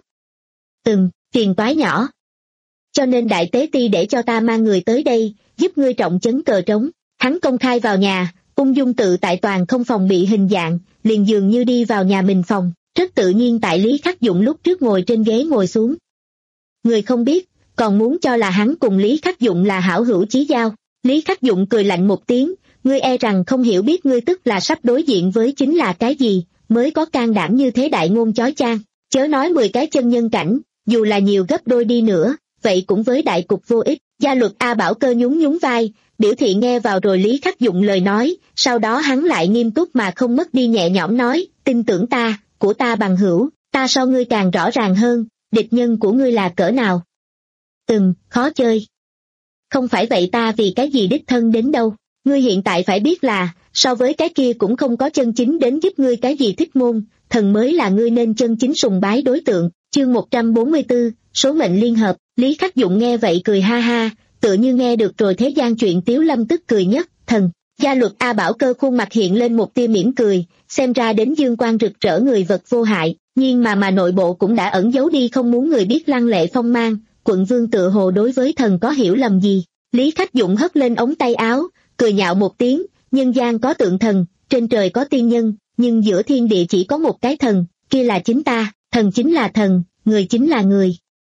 Ừm, phiền toái nhỏ. Cho nên đại tế ti để cho ta mang người tới đây, giúp ngươi trọng chấn cờ trống. Hắn công khai vào nhà, ung dung tự tại toàn không phòng bị hình dạng, liền dường như đi vào nhà mình phòng, rất tự nhiên tại Lý Khắc Dụng lúc trước ngồi trên ghế ngồi xuống. Người không biết, còn muốn cho là hắn cùng Lý Khắc Dụng là hảo hữu chí giao. Lý Khắc Dụng cười lạnh một tiếng, ngươi e rằng không hiểu biết ngươi tức là sắp đối diện với chính là cái gì, mới có can đảm như thế đại ngôn chói chang, chớ nói mười cái chân nhân cảnh, dù là nhiều gấp đôi đi nữa, vậy cũng với đại cục vô ích. Gia luật A Bảo Cơ nhún nhún vai, biểu thị nghe vào rồi Lý Khắc Dụng lời nói, sau đó hắn lại nghiêm túc mà không mất đi nhẹ nhõm nói, tin tưởng ta, của ta bằng hữu, ta so ngươi càng rõ ràng hơn, địch nhân của ngươi là cỡ nào. Ừm, khó chơi. Không phải vậy ta vì cái gì đích thân đến đâu, ngươi hiện tại phải biết là, so với cái kia cũng không có chân chính đến giúp ngươi cái gì thích môn, thần mới là ngươi nên chân chính sùng bái đối tượng. Chương một trăm bốn mươi tư, số mệnh liên hợp. Lý Khắc Dụng nghe vậy cười ha ha, tựa như nghe được rồi thế gian chuyện tiếu lâm tức cười nhất, thần. Gia luật A Bảo Cơ khuôn mặt hiện lên một tia mỉm cười, xem ra đến dương quang rực rỡ người vật vô hại, nhưng mà mà nội bộ cũng đã ẩn giấu đi không muốn người biết lăng lệ phong mang. Quận vương tựa hồ đối với thần có hiểu lầm gì. Lý Khắc Dụng hất lên ống tay áo, cười nhạo một tiếng, nhân gian có tượng thần, trên trời có tiên nhân, nhưng giữa thiên địa chỉ có một cái thần, kia là chính ta, thần chính là thần, người chính là người.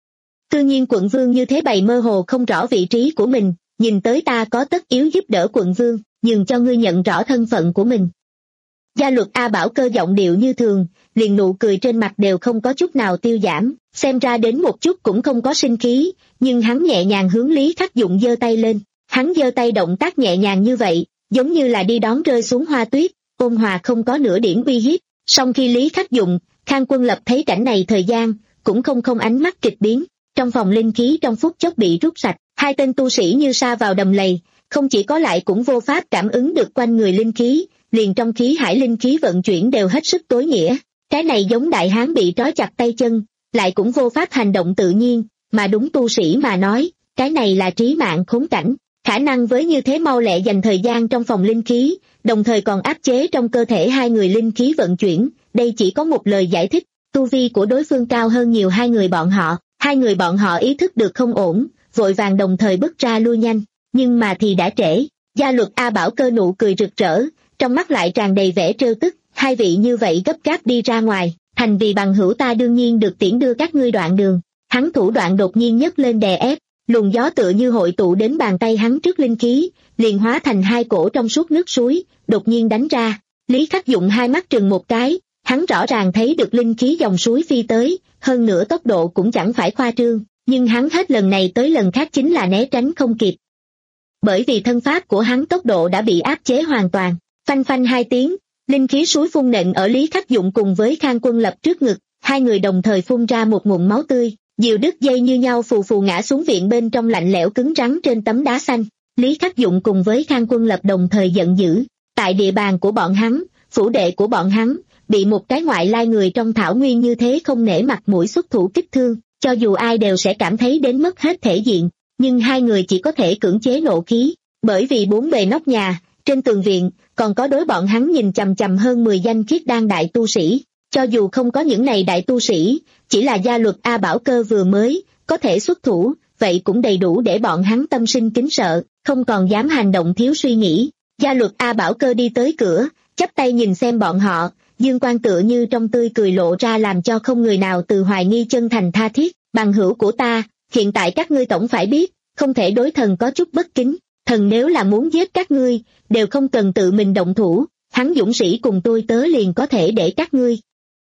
Tự nhiên quận vương như thế bày mơ hồ không rõ vị trí của mình, nhìn tới ta có tất yếu giúp đỡ quận vương, nhường cho ngươi nhận rõ thân phận của mình. Gia luật A Bảo Cơ giọng điệu như thường, liền nụ cười trên mặt đều không có chút nào tiêu giảm, xem ra đến một chút cũng không có sinh khí, nhưng hắn nhẹ nhàng hướng Lý Khắc Dụng giơ tay lên, hắn giơ tay động tác nhẹ nhàng như vậy, giống như là đi đón rơi xuống hoa tuyết, ôn hòa không có nửa điểm uy hiếp. Song khi Lý Khắc Dụng, Khang Quân Lập thấy cảnh này thời gian, cũng không không ánh mắt kịch biến, trong phòng linh khí trong phút chốc bị rút sạch, hai tên tu sĩ như sa vào đầm lầy, không chỉ có lại cũng vô pháp cảm ứng được quanh người linh khí, liền trong khí hải linh khí vận chuyển đều hết sức tối nghĩa. Cái này giống đại hán bị trói chặt tay chân, lại cũng vô pháp hành động tự nhiên, mà đúng tu sĩ mà nói, cái này là trí mạng khốn cảnh. Khả năng với như thế mau lẹ dành thời gian trong phòng linh khí, đồng thời còn áp chế trong cơ thể hai người linh khí vận chuyển, đây chỉ có một lời giải thích, tu vi của đối phương cao hơn nhiều hai người bọn họ, hai người bọn họ ý thức được không ổn, vội vàng đồng thời bước ra lui nhanh, nhưng mà thì đã trễ. Gia luật A Bảo Cơ nụ cười rực rỡ, trong mắt lại tràn đầy vẻ trêu tức, hai vị như vậy gấp gáp đi ra ngoài, thành vì bằng hữu ta đương nhiên được tiễn đưa các ngươi đoạn đường. Hắn thủ đoạn đột nhiên nhấc lên đè ép, luồng gió tựa như hội tụ đến bàn tay hắn trước linh khí, liền hóa thành hai cổ trong suốt nước suối, đột nhiên đánh ra. Lý Khắc Dụng hai mắt trừng một cái, hắn rõ ràng thấy được linh khí dòng suối phi tới, hơn nữa tốc độ cũng chẳng phải khoa trương, nhưng hắn hết lần này tới lần khác chính là né tránh không kịp. Bởi vì thân pháp của hắn tốc độ đã bị áp chế hoàn toàn, phanh phanh hai tiếng, linh khí suối phun nện ở Lý Khắc Dụng cùng với Khang Quân Lập trước ngực, hai người đồng thời phun ra một ngụm máu tươi, diều đứt dây như nhau phù phù ngã xuống viện bên trong lạnh lẽo cứng rắn trên tấm đá xanh. Lý Khắc Dụng cùng với Khang Quân Lập đồng thời giận dữ, tại địa bàn của bọn hắn, phủ đệ của bọn hắn, bị một cái ngoại lai người trong thảo nguyên như thế không nể mặt mũi xuất thủ kích thương, cho dù ai đều sẽ cảm thấy đến mất hết thể diện, nhưng hai người chỉ có thể cưỡng chế nộ khí, bởi vì bốn bề nóc nhà, trên tường viện, còn có đối bọn hắn nhìn chằm chằm hơn mười danh khiết đan đại tu sĩ, cho dù không có những này đại tu sĩ, chỉ là gia luật A Bảo Cơ vừa mới, có thể xuất thủ, vậy cũng đầy đủ để bọn hắn tâm sinh kính sợ, không còn dám hành động thiếu suy nghĩ. Gia luật A Bảo Cơ đi tới cửa, chắp tay nhìn xem bọn họ, dương quang tựa như trong tươi cười lộ ra làm cho không người nào từ hoài nghi chân thành tha thiết. Bằng hữu của ta, hiện tại các ngươi tổng phải biết, không thể đối thần có chút bất kính, thần nếu là muốn giết các ngươi, đều không cần tự mình động thủ, hắn dũng sĩ cùng tôi tớ liền có thể để các ngươi.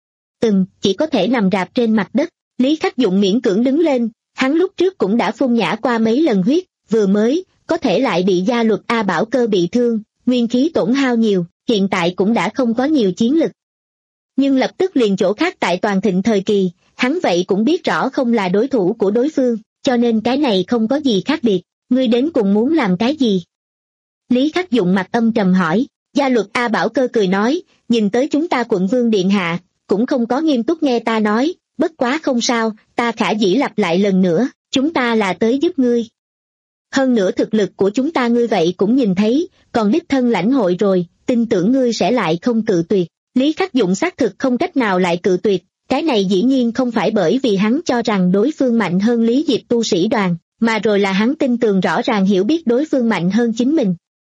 Ừm, chỉ có thể nằm rạp trên mặt đất. Lý Khắc Dụng miễn cưỡng đứng lên, hắn lúc trước cũng đã phun nhã qua mấy lần huyết, vừa mới, có thể lại bị gia luật A Bảo Cơ bị thương, nguyên khí tổn hao nhiều, hiện tại cũng đã không có nhiều chiến lực. Nhưng lập tức liền chỗ khác tại toàn thịnh thời kỳ, hắn vậy cũng biết rõ không là đối thủ của đối phương, cho nên cái này không có gì khác biệt, ngươi đến cùng muốn làm cái gì? Lý Khắc Dụng mặt âm trầm hỏi. Gia luật A Bảo Cơ cười nói, nhìn tới chúng ta quận vương điện hạ, cũng không có nghiêm túc nghe ta nói, bất quá không sao, ta khả dĩ lặp lại lần nữa, chúng ta là tới giúp ngươi. Hơn nữa thực lực của chúng ta ngươi vậy cũng nhìn thấy, còn đích thân lãnh hội rồi, tin tưởng ngươi sẽ lại không cự tuyệt. Lý Khắc Dụng xác thực không cách nào lại cự tuyệt, cái này dĩ nhiên không phải bởi vì hắn cho rằng đối phương mạnh hơn Lý Diệp tu sĩ đoàn, mà rồi là hắn tin tưởng rõ ràng hiểu biết đối phương mạnh hơn chính mình.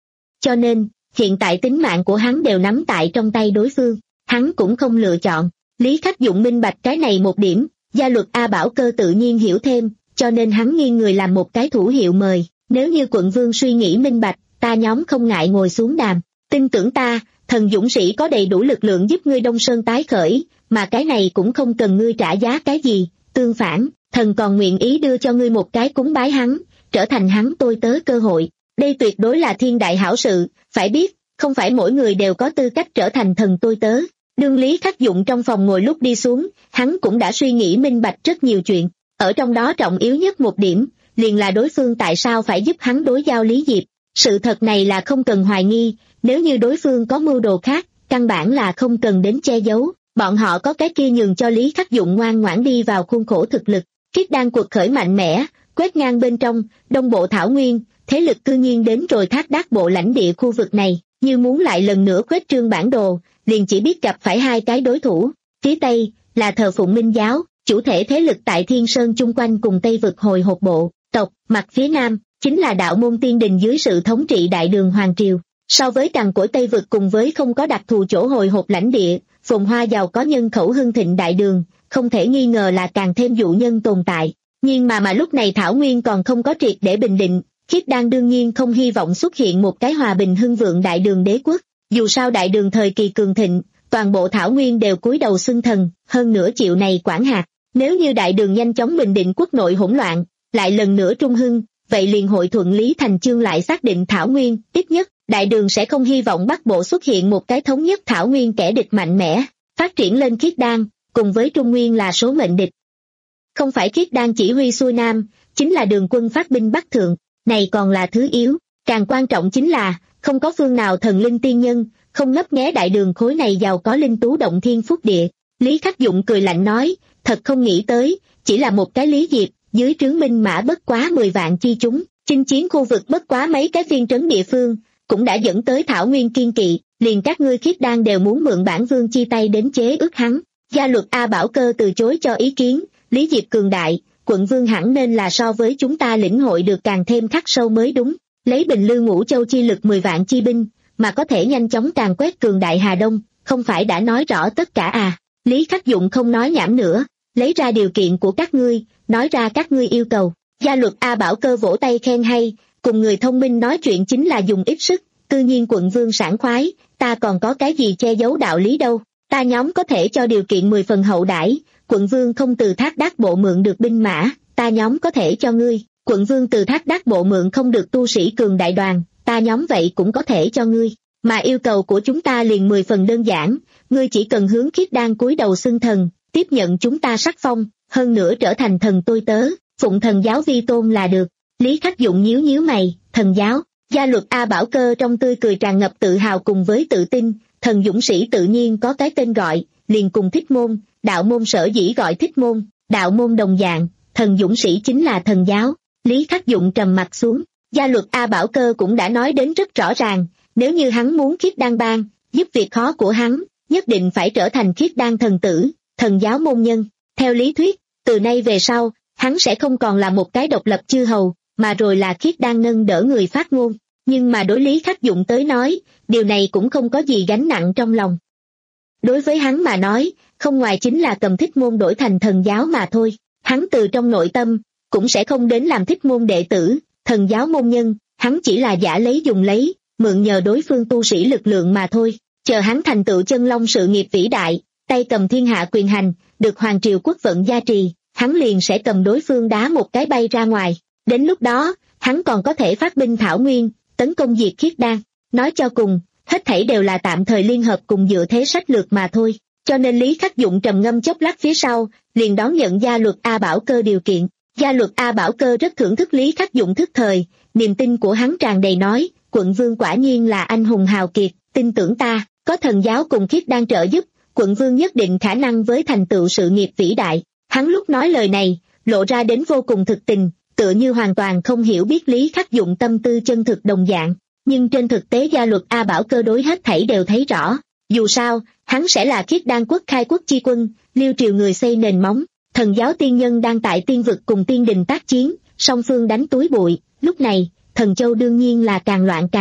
cho nên, hiện tại tính mạng của hắn đều nắm tại trong tay đối phương, hắn cũng không lựa chọn. Lý Khắc Dụng minh bạch cái này một điểm, gia luật A Bảo Cơ tự nhiên hiểu thêm, cho nên hắn nghiêng người làm một cái thủ hiệu mời, nếu như quận vương suy nghĩ minh bạch, ta nhóm không ngại ngồi xuống đàm, tin tưởng ta, thần dũng sĩ có đầy đủ lực lượng giúp ngươi Đông Sơn tái khởi, mà cái này cũng không cần ngươi trả giá cái gì, tương phản, thần còn nguyện ý đưa cho ngươi một cái cúng bái hắn, trở thành hắn tôi tớ cơ hội, đây tuyệt đối là thiên đại hảo sự, phải biết, không phải mỗi người đều có tư cách trở thành thần tôi tớ. Đương Lý Khắc Dụng trong phòng ngồi lúc đi xuống, hắn cũng đã suy nghĩ minh bạch rất nhiều chuyện, ở trong đó trọng yếu nhất một điểm, liền là đối phương tại sao phải giúp hắn đối giao Lý Diệp. Sự thật này là không cần hoài nghi, nếu như đối phương có mưu đồ khác, căn bản là không cần đến che giấu, bọn họ có cái kia nhường cho Lý Khắc Dụng ngoan ngoãn đi vào khuôn khổ thực lực. Khiết Đan cuộc khởi mạnh mẽ, quét ngang bên trong, đông bộ thảo nguyên, thế lực cư nhiên đến rồi Thác Đác bộ lãnh địa khu vực này, như muốn lại lần nữa khuếch trương bản đồ, liền chỉ biết gặp phải hai cái đối thủ, phía Tây, là thờ phụng Minh giáo, chủ thể thế lực tại Thiên Sơn chung quanh cùng Tây vực hồi hộp bộ, tộc, mặt phía Nam, chính là đạo môn tiên đình dưới sự thống trị Đại Đường Hoàng Triều. So với cằn cỗi Tây vực cùng với không có đặc thù chỗ hồi hộp lãnh địa, phồn hoa giàu có nhân khẩu hưng thịnh Đại Đường, không thể nghi ngờ là càng thêm dụ nhân tồn tại. Nhưng mà mà lúc này Thảo Nguyên còn không có triệt để bình định, Khiết Đan đương nhiên không hy vọng xuất hiện một cái hòa bình hưng vượng Đại Đường đế quốc. Dù sao Đại Đường thời kỳ cường thịnh, toàn bộ Thảo Nguyên đều cúi đầu xưng thần, hơn nữa chịu này quản hạt. Nếu như Đại Đường nhanh chóng bình định quốc nội hỗn loạn, lại lần nữa trung hưng, vậy liền hội thuận lý thành chương lại xác định Thảo Nguyên, ít nhất, Đại Đường sẽ không hy vọng Bắc Bộ xuất hiện một cái thống nhất Thảo Nguyên kẻ địch mạnh mẽ, phát triển lên Khiết Đan, cùng với Trung Nguyên là số mệnh địch. Không phải Khiết Đan chỉ huy xuôi Nam, chính là Đường quân phát binh Bắc Thượng, này còn là thứ yếu, càng quan trọng chính là, không có phương nào thần linh tiên nhân, không ngấp nghé Đại Đường khối này giàu có linh tú động thiên phúc địa. Lý Khắc Dụng cười lạnh nói, thật không nghĩ tới, chỉ là một cái Lý Diệp, dưới trướng binh mã bất quá mười vạn chi chúng, chinh chiến khu vực bất quá mấy cái phiên trấn địa phương, cũng đã dẫn tới Thảo Nguyên kiên kỵ, liền các ngươi Khiết Đan đều muốn mượn bản vương chi tay đến chế ức hắn. Gia luật A Bảo Cơ từ chối cho ý kiến, Lý Diệp cường đại, quận vương hẳn nên là so với chúng ta lĩnh hội được càng thêm khắc sâu mới đúng, lấy Bình Lư Ngũ Châu chi lực mười vạn chi binh, mà có thể nhanh chóng càn quét cường đại Hà Đông, không phải đã nói rõ tất cả à. Lý Khắc Dụng không nói nhảm nữa, lấy ra điều kiện của các ngươi, nói ra các ngươi yêu cầu. Gia luật A Bảo Cơ vỗ tay khen hay, cùng người thông minh nói chuyện chính là dùng ít sức, tự nhiên quận vương sảng khoái, ta còn có cái gì che giấu đạo lý đâu, ta nhóm có thể cho điều kiện mười phần hậu đãi, quận vương không từ Thác Đác bộ mượn được binh mã, ta nhóm có thể cho ngươi, quận vương từ Thác Đác bộ mượn không được tu sĩ cường đại đoàn, ta nhóm vậy cũng có thể cho ngươi, mà yêu cầu của chúng ta liền mười phần đơn giản, ngươi chỉ cần hướng Khiết Đan cúi đầu xưng thần, tiếp nhận chúng ta sắc phong, hơn nữa trở thành thần tôi tớ, phụng thần giáo vi tôn là được. Lý Khắc Dụng nhíu nhíu mày, thần giáo, gia luật A Bảo Cơ trong tươi cười tràn ngập tự hào cùng với tự tin, thần dũng sĩ tự nhiên có cái tên gọi, liền cùng Thích Môn, đạo môn sở dĩ gọi Thích Môn, đạo môn đồng dạng, thần dũng sĩ chính là thần giáo. Lý Khắc Dụng trầm mặt xuống, gia luật A Bảo Cơ cũng đã nói đến rất rõ ràng, nếu như hắn muốn Khiết Đan bang, giúp việc khó của hắn, nhất định phải trở thành Khiết Đan thần tử, thần giáo môn nhân. Theo lý thuyết, từ nay về sau, hắn sẽ không còn là một cái độc lập chư hầu, mà rồi là Khiết Đan nâng đỡ người phát ngôn. Nhưng mà đối Lý Khắc Dụng tới nói, điều này cũng không có gì gánh nặng trong lòng. Đối với hắn mà nói, không ngoài chính là cầm Thích Môn đổi thành thần giáo mà thôi. Hắn từ trong nội tâm, cũng sẽ không đến làm Thích Môn đệ tử, thần giáo môn nhân, hắn chỉ là giả lấy dùng lấy, mượn nhờ đối phương tu sĩ lực lượng mà thôi. Chờ hắn thành tựu chân long sự nghiệp vĩ đại, tay cầm thiên hạ quyền hành, được hoàng triều quốc vận gia trì, hắn liền sẽ cầm đối phương đá một cái bay ra ngoài. Đến lúc đó, hắn còn có thể phát binh Thảo Nguyên, tấn công diệt Khiết Đan. Nói cho cùng, hết thảy đều là tạm thời liên hợp cùng dựa thế sách lược mà thôi. Cho nên Lý Khắc Dụng trầm ngâm chốc lát phía sau, liền đón nhận gia luật A Bảo Cơ điều kiện. Gia luật A Bảo Cơ rất thưởng thức Lý Khắc Dụng thức thời, niềm tin của hắn tràn đầy nói, quận vương quả nhiên là anh hùng hào kiệt, tin tưởng ta, có thần giáo cùng Khiết Đan trợ giúp, quận vương nhất định khả năng với thành tựu sự nghiệp vĩ đại. Hắn lúc nói lời này, lộ ra đến vô cùng thực tình, tựa như hoàn toàn không hiểu biết Lý Khắc Dụng tâm tư chân thực đồng dạng. Nhưng trên thực tế gia luật A Bảo Cơ đối hết thảy đều thấy rõ. Dù sao, hắn sẽ là Khiết Đan quốc khai quốc chi quân, Liêu triều người xây nền móng, thần giáo tiên nhân đang tại tiên vực cùng tiên đình tác chiến, song phương đánh túi bụi, lúc này, thần châu đương nhiên là càng loạn càng tốt,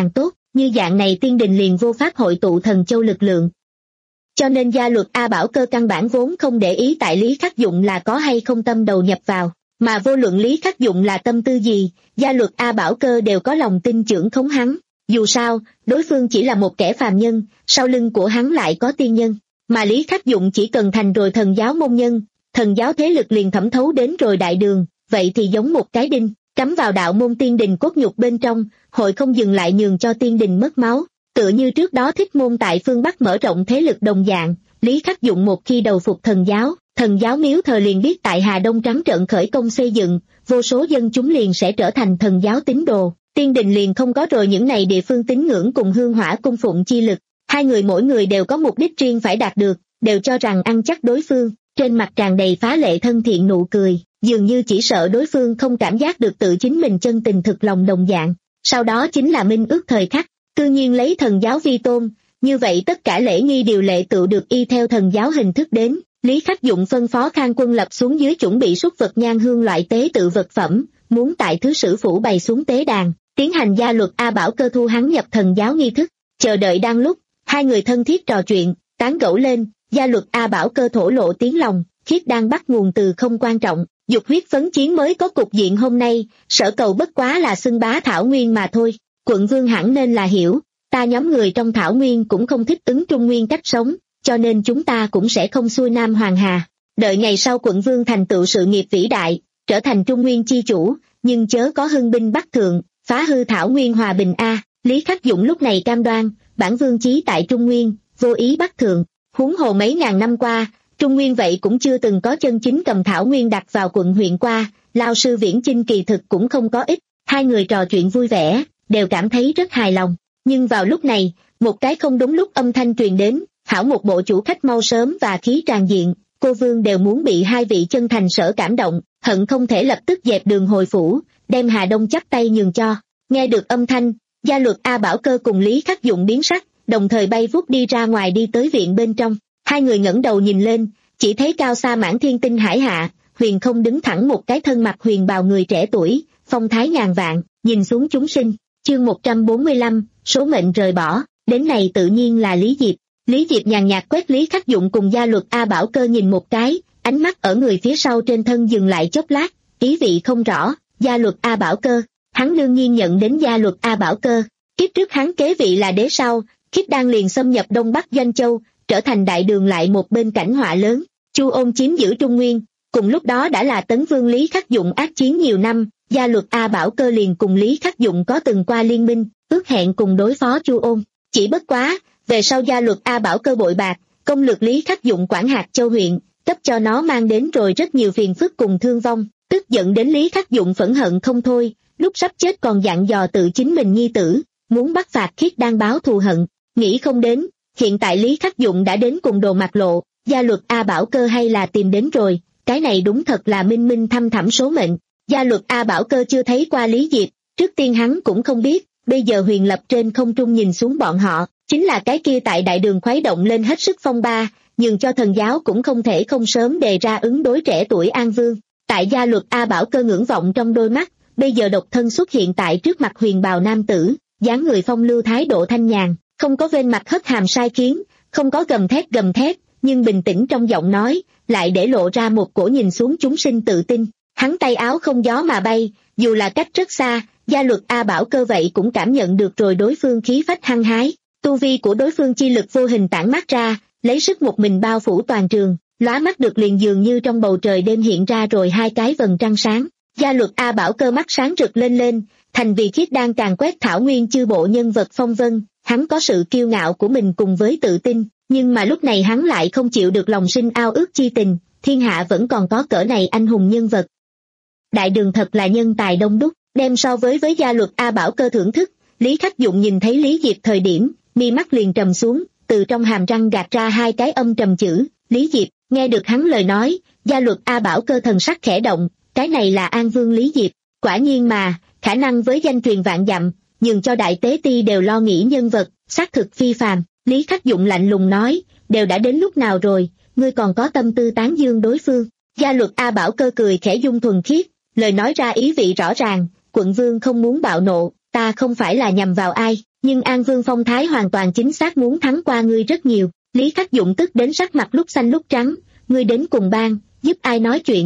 như dạng này tiên đình liền vô pháp hội tụ thần châu lực lượng. Cho nên gia luật A Bảo Cơ căn bản vốn không để ý tại Lý Khắc Dụng là có hay không tâm đầu nhập vào, mà vô luận Lý Khắc Dụng là tâm tư gì, gia luật A Bảo Cơ đều có lòng tin trưởng khống hắn. Dù sao, đối phương chỉ là một kẻ phàm nhân, sau lưng của hắn lại có tiên nhân, mà Lý Khắc Dụng chỉ cần thành rồi thần giáo môn nhân, thần giáo thế lực liền thẩm thấu đến rồi đại đường, vậy thì giống một cái đinh, cắm vào đạo môn tiên đình cốt nhục bên trong, hội không dừng lại nhường cho tiên đình mất máu. Tựa như trước đó Thích Môn tại phương Bắc mở rộng thế lực đồng dạng, Lý Khắc Dụng một khi đầu phục thần giáo, thần giáo miếu thờ liền biết tại Hà Đông trắng trợn khởi công xây dựng, vô số dân chúng liền sẽ trở thành thần giáo tín đồ, tiên đình liền không có rồi những này địa phương tín ngưỡng cùng hương hỏa cung phụng chi lực. Hai người mỗi người đều có mục đích riêng phải đạt được, đều cho rằng ăn chắc đối phương, trên mặt tràn đầy phá lệ thân thiện nụ cười, dường như chỉ sợ đối phương không cảm giác được tự chính mình chân tình thực lòng đồng dạng. Sau đó chính là minh ước thời khắc, tự nhiên lấy thần giáo vi tôn, như vậy tất cả lễ nghi điều lệ tự được y theo thần giáo hình thức đến. Lý Khắc Dụng phân phó Khang Quân lập xuống dưới chuẩn bị xuất vật nhang hương loại tế tự vật phẩm, muốn tại thứ sử phủ bày xuống tế đàn, tiến hành gia luật A Bảo Cơ thu hắn nhập thần giáo nghi thức. Chờ đợi đang lúc, hai người thân thiết trò chuyện, tán gẫu lên, gia luật A Bảo Cơ thổ lộ tiếng lòng, khiết đang bắt nguồn từ không quan trọng, dục huyết phấn chiến mới có cục diện hôm nay, sở cầu bất quá là xưng bá Thảo Nguyên mà thôi. Quận vương hẳn nên là hiểu, ta nhóm người trong Thảo Nguyên cũng không thích ứng Trung Nguyên cách sống, cho nên chúng ta cũng sẽ không xuôi Nam Hoàng Hà. Đợi ngày sau quận vương thành tựu sự nghiệp vĩ đại, trở thành Trung Nguyên chi chủ, nhưng chớ có hưng binh bắc thượng, phá hư Thảo Nguyên hòa bình a. Lý Khắc Dụng lúc này cam đoan, bản vương chí tại Trung Nguyên, vô ý bắc thượng, huống hồ mấy ngàn năm qua, Trung Nguyên vậy cũng chưa từng có chân chính cầm Thảo Nguyên đặt vào quận huyện qua, lao sư viễn chinh kỳ thực cũng không có ít. Hai người trò chuyện vui vẻ, đều cảm thấy rất hài lòng. Nhưng vào lúc này, một cái không đúng lúc âm thanh truyền đến, hảo một bộ chủ khách mau sớm và khí tràn diện, cô vương đều muốn bị hai vị chân thành sở cảm động, hận không thể lập tức dẹp đường hồi phủ, đem Hà Đông chắp tay nhường cho. Nghe được âm thanh, gia luật A Bảo Cơ cùng Lý Khắc Dụng biến sắc, đồng thời bay vút đi ra ngoài đi tới viện bên trong. Hai người ngẩng đầu nhìn lên, chỉ thấy cao xa mãn thiên tinh hải hạ, huyền không đứng thẳng một cái thân mặc huyền bào người trẻ tuổi, phong thái ngàn vạn, nhìn xuống chúng sinh. Chương một trăm bốn mươi lăm, số mệnh rời bỏ, đến này tự nhiên là Lý Diệp. Lý Diệp nhàn nhạt quét Lý Khắc Dụng cùng gia luật A Bảo Cơ nhìn một cái, ánh mắt ở người phía sau trên thân dừng lại chốc lát, ý vị không rõ. Gia luật A Bảo Cơ, hắn đương nhiên nhận đến gia luật A Bảo Cơ. Kiếp trước hắn kế vị là đế sau, Khiết Đan liền xâm nhập Đông Bắc Doanh Châu, trở thành đại đường lại một bên cảnh họa lớn. Chu Ôn chiếm giữ Trung Nguyên, cùng lúc đó đã là Tấn Vương Lý Khắc Dụng ác chiến nhiều năm, gia luật A Bảo Cơ liền cùng Lý Khắc Dụng có từng qua liên minh, ước hẹn cùng đối phó Chu Ôn. Chỉ bất quá, về sau gia luật A Bảo Cơ bội bạc, công lược Lý Khắc Dụng quản hạt châu huyện, cấp cho nó mang đến rồi rất nhiều phiền phức cùng thương vong, tức giận đến Lý Khắc Dụng phẫn hận không thôi, lúc sắp chết còn dặn dò tự chính mình nhi tử, muốn bắt phạt Khiết Đan báo thù hận. Nghĩ không đến, hiện tại Lý Khắc Dụng đã đến cùng đồ mặt lộ, gia luật A Bảo Cơ hay là tìm đến rồi, cái này đúng thật là minh minh thăm thẳm số mệnh. Gia luật A Bảo Cơ chưa thấy qua Lý Diệp, trước tiên hắn cũng không biết, bây giờ huyền lập trên không trung nhìn xuống bọn họ, chính là cái kia tại đại đường khuấy động lên hết sức phong ba, nhưng cho thần giáo cũng không thể không sớm đề ra ứng đối trẻ tuổi An Vương. Tại gia luật A Bảo Cơ ngưỡng vọng trong đôi mắt, bây giờ độc thân xuất hiện tại trước mặt huyền bào nam tử, dáng người phong lưu thái độ thanh nhàn, không có vênh mặt hất hàm sai khiến, không có gầm thét gầm thét, nhưng bình tĩnh trong giọng nói, lại để lộ ra một cổ nhìn xuống chúng sinh tự tin. Hắn tay áo không gió mà bay, dù là cách rất xa, gia luật A Bảo Cơ vậy cũng cảm nhận được rồi đối phương khí phách hăng hái, tu vi của đối phương chi lực vô hình tản mát ra, lấy sức một mình bao phủ toàn trường, lóa mắt được liền dường như trong bầu trời đêm hiện ra rồi hai cái vầng trăng sáng. Gia luật A Bảo Cơ mắt sáng rực lên lên, thành vì Khiết Đan càng quét Thảo Nguyên chư bộ nhân vật phong vân, hắn có sự kiêu ngạo của mình cùng với tự tin, nhưng mà lúc này hắn lại không chịu được lòng sinh ao ước chi tình, thiên hạ vẫn còn có cỡ này anh hùng nhân vật. Đại đường thật là nhân tài đông đúc, đem so với với gia luật A Bảo Cơ thưởng thức, Lý Khắc Dụng nhìn thấy Lý Diệp thời điểm, mi mắt liền trầm xuống, từ trong hàm răng gạt ra hai cái âm trầm chữ, Lý Diệp. Nghe được hắn lời nói, gia luật A Bảo Cơ thần sắc khẽ động, cái này là An Vương Lý Diệp, quả nhiên mà, khả năng với danh truyền vạn dặm, nhưng cho đại tế ti đều lo nghĩ nhân vật, xác thực phi phàm. Lý Khắc Dụng lạnh lùng nói, đều đã đến lúc nào rồi, ngươi còn có tâm tư tán dương đối phương. Gia luật A Bảo Cơ cười khẽ dung thuần khiết, lời nói ra ý vị rõ ràng, quận vương không muốn bạo nộ, ta không phải là nhằm vào ai, nhưng An Vương phong thái hoàn toàn chính xác muốn thắng qua ngươi rất nhiều. Lý Khắc Dụng tức đến sắc mặt lúc xanh lúc trắng, ngươi đến cùng bang, giúp ai nói chuyện?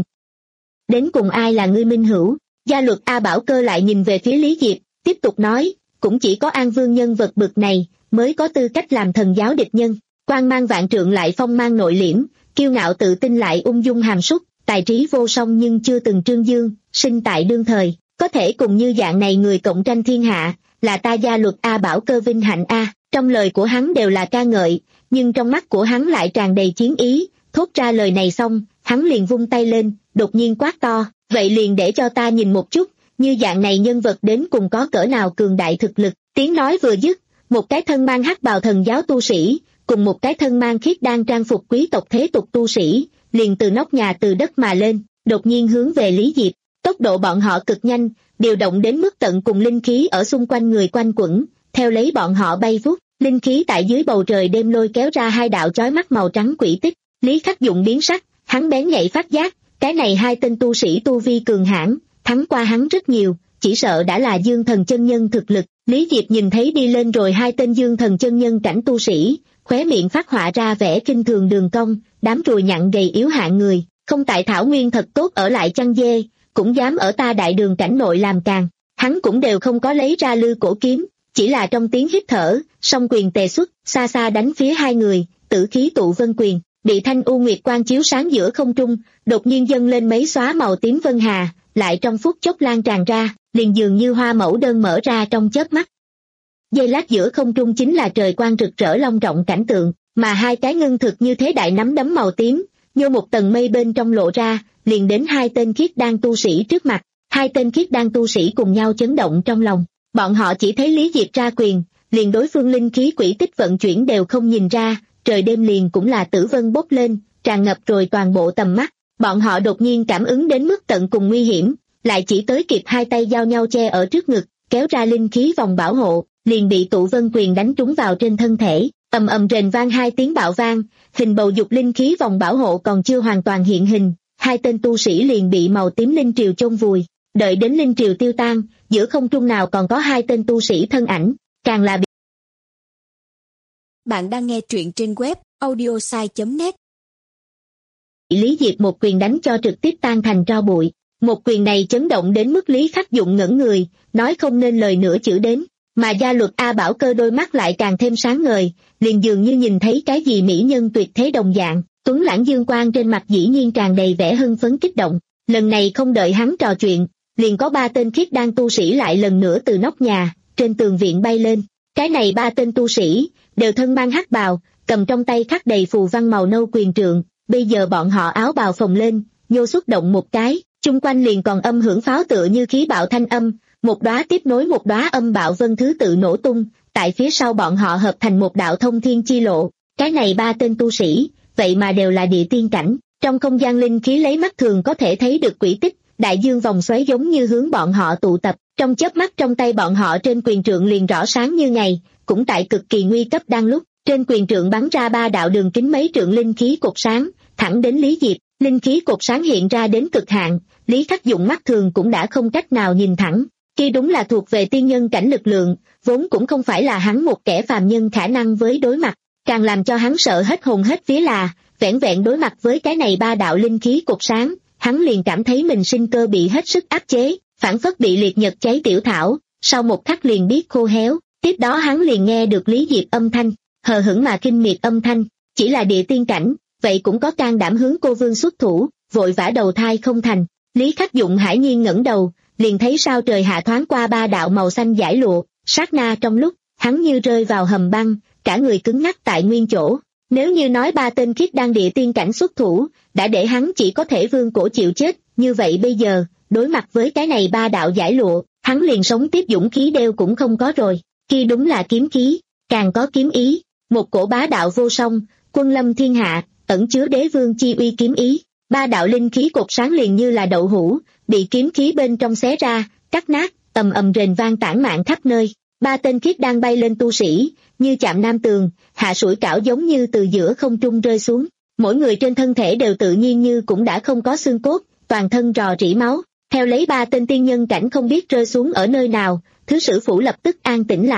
Đến cùng ai là ngươi minh hữu? Gia luật A Bảo Cơ lại nhìn về phía Lý Diệp, tiếp tục nói, cũng chỉ có An Vương nhân vật bực này, mới có tư cách làm thần giáo địch nhân. Quang mang vạn trượng lại phong mang nội liễm, kiêu ngạo tự tin lại ung dung hàm súc, tài trí vô song nhưng chưa từng trương dương, sinh tại đương thời, có thể cùng như dạng này người cộng tranh thiên hạ, là ta Gia luật A Bảo Cơ vinh hạnh A. Trong lời của hắn đều là ca ngợi, nhưng trong mắt của hắn lại tràn đầy chiến ý. Thốt ra lời này xong, hắn liền vung tay lên, đột nhiên quát to, vậy liền để cho ta nhìn một chút, như dạng này nhân vật đến cùng có cỡ nào cường đại thực lực. Tiếng nói vừa dứt, một cái thân mang hắc bào thần giáo tu sĩ, cùng một cái thân mang khiết đan trang phục quý tộc thế tục tu sĩ, liền từ nóc nhà từ đất mà lên, đột nhiên hướng về Lý Diệp. Tốc độ bọn họ cực nhanh, điều động đến mức tận cùng linh khí ở xung quanh người quanh quẩn, theo lấy bọn họ bay vút, linh khí tại dưới bầu trời đêm lôi kéo ra hai đạo chói mắt màu trắng quỷ tích. Lý Khắc Dụng biến sắc, hắn bén nhạy phát giác, cái này hai tên tu sĩ tu vi cường hãn, thắng qua hắn rất nhiều, chỉ sợ đã là dương thần chân nhân thực lực. Lý Diệp nhìn thấy đi lên rồi hai tên dương thần chân nhân cảnh tu sĩ, khóe miệng phát họa ra vẻ kinh thường đường cong, đám ruồi nhặn gầy yếu hạng người, không tại thảo nguyên thật tốt ở lại chăn dê, cũng dám ở ta đại đường cảnh nội làm càng. Hắn cũng đều không có lấy ra lư cổ kiếm, chỉ là trong tiếng hít thở, song quyền tề xuất, xa xa đánh phía hai người, tử khí tụ vân quyền, bị thanh u nguyệt quang chiếu sáng giữa không trung, đột nhiên dâng lên mấy xóa màu tím vân hà, lại trong phút chốc lan tràn ra, liền dường như hoa mẫu đơn mở ra trong chớp mắt. Giây lát giữa không trung chính là trời quang rực rỡ long trọng cảnh tượng, mà hai cái ngưng thực như thế đại nắm đấm màu tím, như một tầng mây bên trong lộ ra, liền đến hai tên khiết đan tu sĩ trước mặt. Hai tên khiết đan tu sĩ cùng nhau chấn động trong lòng, bọn họ chỉ thấy Lý Diệp ra quyền, liền đối phương linh khí quỷ tích vận chuyển đều không nhìn ra, trời đêm liền cũng là tử vân bốc lên, tràn ngập rồi toàn bộ tầm mắt. Bọn họ đột nhiên cảm ứng đến mức tận cùng nguy hiểm, lại chỉ tới kịp hai tay giao nhau che ở trước ngực, kéo ra linh khí vòng bảo hộ, liền bị tụ vân quyền đánh trúng vào trên thân thể, ầm ầm rền vang hai tiếng bạo vang, hình bầu dục linh khí vòng bảo hộ còn chưa hoàn toàn hiện hình, hai tên tu sĩ liền bị màu tím linh triều chôn vùi. Đợi đến linh triều tiêu tan, giữa không trung nào còn có hai tên tu sĩ thân ảnh, càng là bị... Bạn đang nghe truyện trên web audiosai chấm net. Lý Diệp một quyền đánh cho trực tiếp tan thành tro bụi. Một quyền này chấn động đến mức Lý Khắc Dụng ngẩn người, nói không nên lời nửa chữ đến, mà Gia luật A Bảo Cơ đôi mắt lại càng thêm sáng ngời, liền dường như nhìn thấy cái gì mỹ nhân tuyệt thế đồng dạng. Tuấn lãng dương quang trên mặt dĩ nhiên tràn đầy vẻ hưng phấn kích động. Lần này không đợi hắn trò chuyện, liền có ba tên khiết đan tu sĩ lại lần nữa từ nóc nhà, trên tường viện bay lên. Cái này ba tên tu sĩ, đều thân mang hắc bào, cầm trong tay khắc đầy phù văn màu nâu quyền trượng, bây giờ bọn họ áo bào phồng lên, nhô xuất động một cái, chung quanh liền còn âm hưởng pháo tựa như khí bạo thanh âm, một đóa tiếp nối một đóa âm bạo vân thứ tự nổ tung, tại phía sau bọn họ hợp thành một đạo thông thiên chi lộ. Cái này ba tên tu sĩ, vậy mà đều là địa tiên cảnh, trong không gian linh khí lấy mắt thường có thể thấy được quỷ tích, đại dương vòng xoáy giống như hướng bọn họ tụ tập, trong chớp mắt trong tay bọn họ trên quyền trượng liền rõ sáng như ngày, cũng tại cực kỳ nguy cấp đang lúc, trên quyền trượng bắn ra ba đạo đường kính mấy trượng linh khí cột sáng, thẳng đến Lý Diệp. Linh khí cột sáng hiện ra đến cực hạn, Lý Khắc Dụng mắt thường cũng đã không cách nào nhìn thẳng, kia đúng là thuộc về tiên nhân cảnh lực lượng, vốn cũng không phải là hắn một kẻ phàm nhân khả năng với đối mặt, càng làm cho hắn sợ hết hồn hết vía là, vẻn vẹn đối mặt với cái này ba đạo linh khí cột sáng, hắn liền cảm thấy mình sinh cơ bị hết sức áp chế, phảng phất bị liệt nhật cháy tiểu thảo, sau một khắc liền biết khô héo. Tiếp đó hắn liền nghe được Lý Diệp âm thanh, hờ hững mà kinh miệt âm thanh, chỉ là địa tiên cảnh, vậy cũng có can đảm hướng cô vương xuất thủ, vội vã đầu thai không thành. Lý Khắc Dụng hải nhiên ngẩng đầu, liền thấy sao trời hạ thoáng qua ba đạo màu xanh giải lụa, sát na trong lúc, hắn như rơi vào hầm băng, cả người cứng ngắc tại nguyên chỗ. Nếu như nói ba tên khiết đan địa tiên cảnh xuất thủ, đã để hắn chỉ có thể vương cổ chịu chết, như vậy bây giờ, đối mặt với cái này ba đạo giải lụa, hắn liền sống tiếp dũng khí đều cũng không có rồi. Kia đúng là kiếm khí, càng có kiếm ý, một cổ bá đạo vô song, quân lâm thiên hạ, ẩn chứa đế vương chi uy kiếm ý. Ba đạo linh khí cột sáng liền như là đậu hũ, bị kiếm khí bên trong xé ra, cắt nát, ầm ầm rền vang tản mạn khắp nơi. Ba tên khiết đang bay lên tu sĩ, như chạm nam tường, hạ sủi cảo giống như từ giữa không trung rơi xuống. Mỗi người trên thân thể đều tự nhiên như cũng đã không có xương cốt, toàn thân rò rỉ máu. Theo lấy ba tên tiên nhân cảnh không biết rơi xuống ở nơi nào, thứ sử phủ lập tức an tĩnh lại.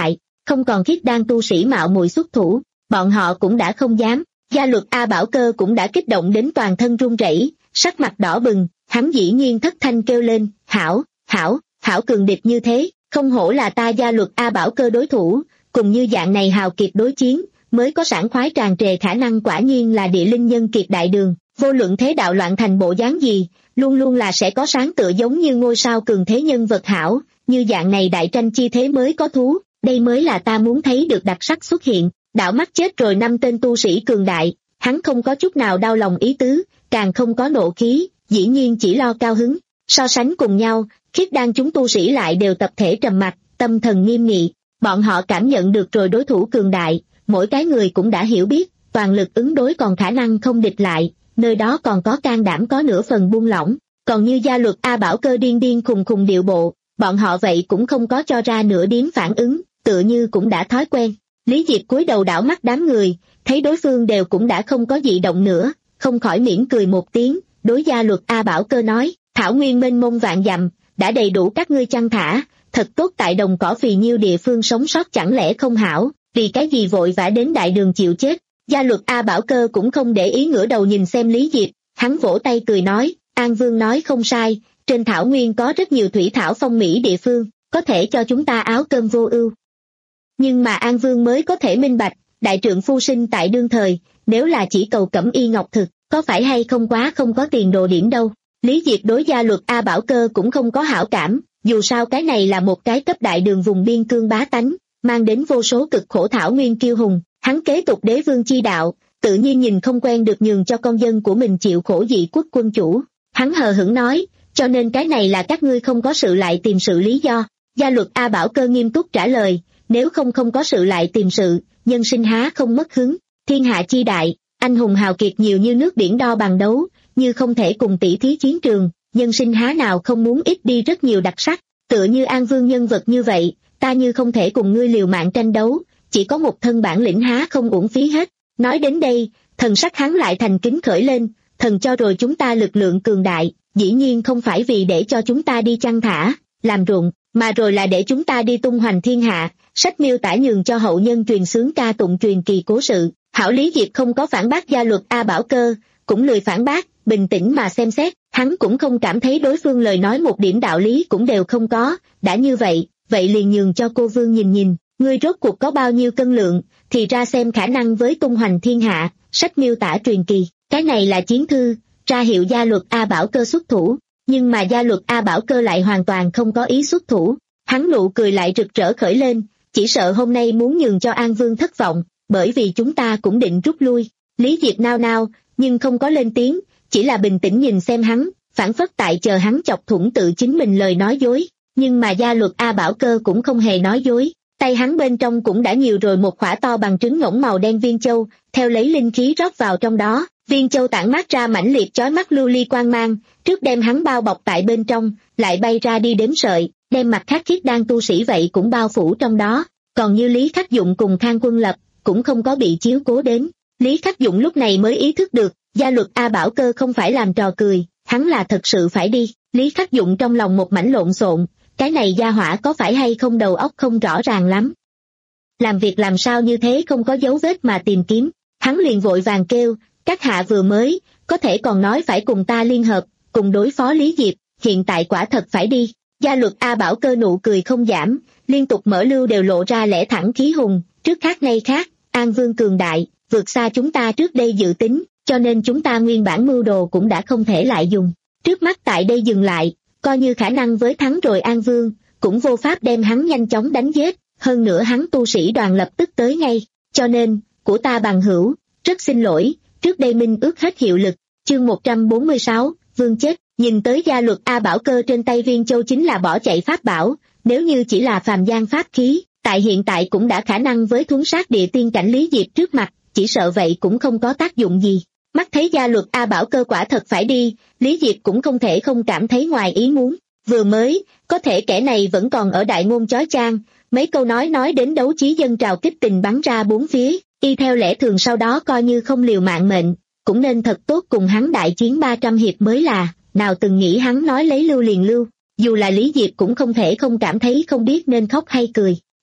không còn khiết đan tu sĩ mạo muội xuất thủ, bọn họ cũng đã không dám. Gia luật A Bảo Cơ cũng đã kích động đến toàn thân run rẩy, sắc mặt đỏ bừng, hắn dĩ nhiên thất thanh kêu lên, hảo, hảo, hảo cường địch như thế, không hổ là ta Gia luật A Bảo Cơ đối thủ, cùng như dạng này hào kiệt đối chiến, mới có sảng khoái tràn trề khả năng, quả nhiên là địa linh nhân kiệt đại đường, vô luận thế đạo loạn thành bộ dáng gì, luôn luôn là sẽ có sáng tựa giống như ngôi sao cường thế nhân vật hảo, như dạng này đại tranh chi thế mới có thú, đây mới là ta muốn thấy được đặc sắc xuất hiện. Đảo mắt chết rồi năm tên tu sĩ cường đại, hắn không có chút nào đau lòng ý tứ, càng không có nộ khí, dĩ nhiên chỉ lo cao hứng. So sánh cùng nhau, khiết đan chúng tu sĩ lại đều tập thể trầm mặc, tâm thần nghiêm nghị, bọn họ cảm nhận được rồi đối thủ cường đại, mỗi cái người cũng đã hiểu biết, toàn lực ứng đối còn khả năng không địch lại, nơi đó còn có can đảm có nửa phần buông lỏng, còn như Gia luật A Bảo Cơ điên điên khùng khùng điệu bộ, bọn họ vậy cũng không có cho ra nửa điểm phản ứng, tựa như cũng đã thói quen. Lý Diệp cúi đầu đảo mắt đám người, thấy đối phương đều cũng đã không có dị động nữa, không khỏi mỉm cười một tiếng, đối Gia luật A Bảo Cơ nói, thảo nguyên mênh mông vạn dặm, đã đầy đủ các ngươi chăn thả, thật tốt tại đồng cỏ phì nhiêu địa phương sống sót chẳng lẽ không hảo, vì cái gì vội vã đến đại đường chịu chết. Gia luật A Bảo Cơ cũng không để ý, ngửa đầu nhìn xem Lý Diệp, hắn vỗ tay cười nói, An Vương nói không sai, trên thảo nguyên có rất nhiều thủy thảo phong mỹ địa phương, có thể cho chúng ta áo cơm vô ưu. Nhưng mà An Vương mới có thể minh bạch, đại trượng phu sinh tại đương thời, nếu là chỉ cầu cẩm y ngọc thực, có phải hay không quá không có tiền đồ điểm đâu. Lý Diệp đối Gia luật A Bảo Cơ cũng không có hảo cảm, dù sao cái này là một cái cấp đại đường vùng biên cương bá tánh, mang đến vô số cực khổ thảo nguyên kiêu hùng, hắn kế tục đế vương chi đạo, tự nhiên nhìn không quen được nhường cho con dân của mình chịu khổ dị quốc quân chủ. Hắn hờ hững nói, cho nên cái này là các ngươi không có sự lại tìm sự lý do. Gia luật A Bảo Cơ nghiêm túc trả lời, nếu không không có sự lại tìm sự, nhân sinh há không mất hứng, thiên hạ chi đại, anh hùng hào kiệt nhiều như nước biển đo bằng đấu, như không thể cùng tỷ thí chiến trường, nhân sinh há nào không muốn ít đi rất nhiều đặc sắc, tựa như An Vương nhân vật như vậy, ta như không thể cùng ngươi liều mạng tranh đấu, chỉ có một thân bản lĩnh há không uổng phí hết. Nói đến đây, thần sắc hắn lại thành kính khởi lên, thần cho rồi chúng ta lực lượng cường đại, dĩ nhiên không phải vì để cho chúng ta đi chăn thả, làm ruộng, mà rồi là để chúng ta đi tung hoành thiên hạ, sách miêu tả nhường cho hậu nhân truyền xướng ca tụng truyền kỳ cố sự. Hảo Lý Diệp không có phản bác Gia luật A Bảo Cơ, cũng lười phản bác, bình tĩnh mà xem xét, hắn cũng không cảm thấy đối phương lời nói một điểm đạo lý cũng đều không có, đã như vậy, vậy liền nhường cho cô Vương nhìn nhìn, ngươi rốt cuộc có bao nhiêu cân lượng, thì ra xem khả năng với tung hoành thiên hạ, sách miêu tả truyền kỳ, cái này là chiến thư, ra hiệu Gia luật A Bảo Cơ xuất thủ, nhưng mà Gia luật A Bảo Cơ lại hoàn toàn không có ý xuất thủ, hắn nụ cười lại rực rỡ khởi lên, chỉ sợ hôm nay muốn nhường cho An Vương thất vọng, bởi vì chúng ta cũng định rút lui. Lý Diệp nao nao, nhưng không có lên tiếng, chỉ là bình tĩnh nhìn xem hắn, phản phất tại chờ hắn chọc thủng tự chính mình lời nói dối, nhưng mà Gia luật A Bảo Cơ cũng không hề nói dối, tay hắn bên trong cũng đã nhiều rồi một khỏa to bằng trứng ngỗng màu đen viên châu, theo lấy linh khí rót vào trong đó, viên châu tản mát ra mãnh liệt chói mắt lưu ly quang mang, trước đem hắn bao bọc tại bên trong, lại bay ra đi đếm sợi, đem mặt khác khiết đan tu sĩ vậy cũng bao phủ trong đó, còn như Lý Khắc Dụng cùng Khang Quân Lập, cũng không có bị chiếu cố đến. Lý Khắc Dụng lúc này mới ý thức được, Gia luật A Bảo Cơ không phải làm trò cười, hắn là thật sự phải đi. Lý Khắc Dụng trong lòng một mảnh lộn xộn, cái này gia hỏa có phải hay không đầu óc không rõ ràng lắm. Làm việc làm sao như thế không có dấu vết mà tìm kiếm, hắn liền vội vàng kêu, các hạ vừa mới, có thể còn nói phải cùng ta liên hợp, cùng đối phó Lý Diệp, hiện tại quả thật phải đi. Gia luật A Bảo Cơ nụ cười không giảm, liên tục mở lưu đều lộ ra lẽ thẳng khí hùng, trước khác nay khác, An Vương cường đại, vượt xa chúng ta trước đây dự tính, cho nên chúng ta nguyên bản mưu đồ cũng đã không thể lại dùng. Trước mắt tại đây dừng lại, coi như khả năng với thắng rồi An Vương, cũng vô pháp đem hắn nhanh chóng đánh giết, hơn nữa hắn tu sĩ đoàn lập tức tới ngay, cho nên, của ta bằng hữu, rất xin lỗi, trước đây minh ước hết hiệu lực. Chương một trăm bốn mươi sáu, Vương chết, nhìn tới Gia luật A Bảo Cơ trên tay viên châu chính là bỏ chạy pháp bảo, nếu như chỉ là phàm gian pháp khí, tại hiện tại cũng đã khả năng với thuấn sát địa tiên cảnh Lý Diệp trước mặt, chỉ sợ vậy cũng không có tác dụng gì. Mắt thấy Gia luật A Bảo Cơ quả thật phải đi, Lý Diệp cũng không thể không cảm thấy ngoài ý muốn, vừa mới, có thể kẻ này vẫn còn ở đại ngôn chói chang, mấy câu nói nói đến đấu trí dân trào kích tình bắn ra bốn phía, y theo lẽ thường sau đó coi như không liều mạng mệnh, cũng nên thật tốt cùng hắn đại chiến ba trăm hiệp mới là, nào từng nghĩ hắn nói lấy lưu liền lưu, dù là Lý Diệp cũng không thể không cảm thấy không biết nên khóc hay cười.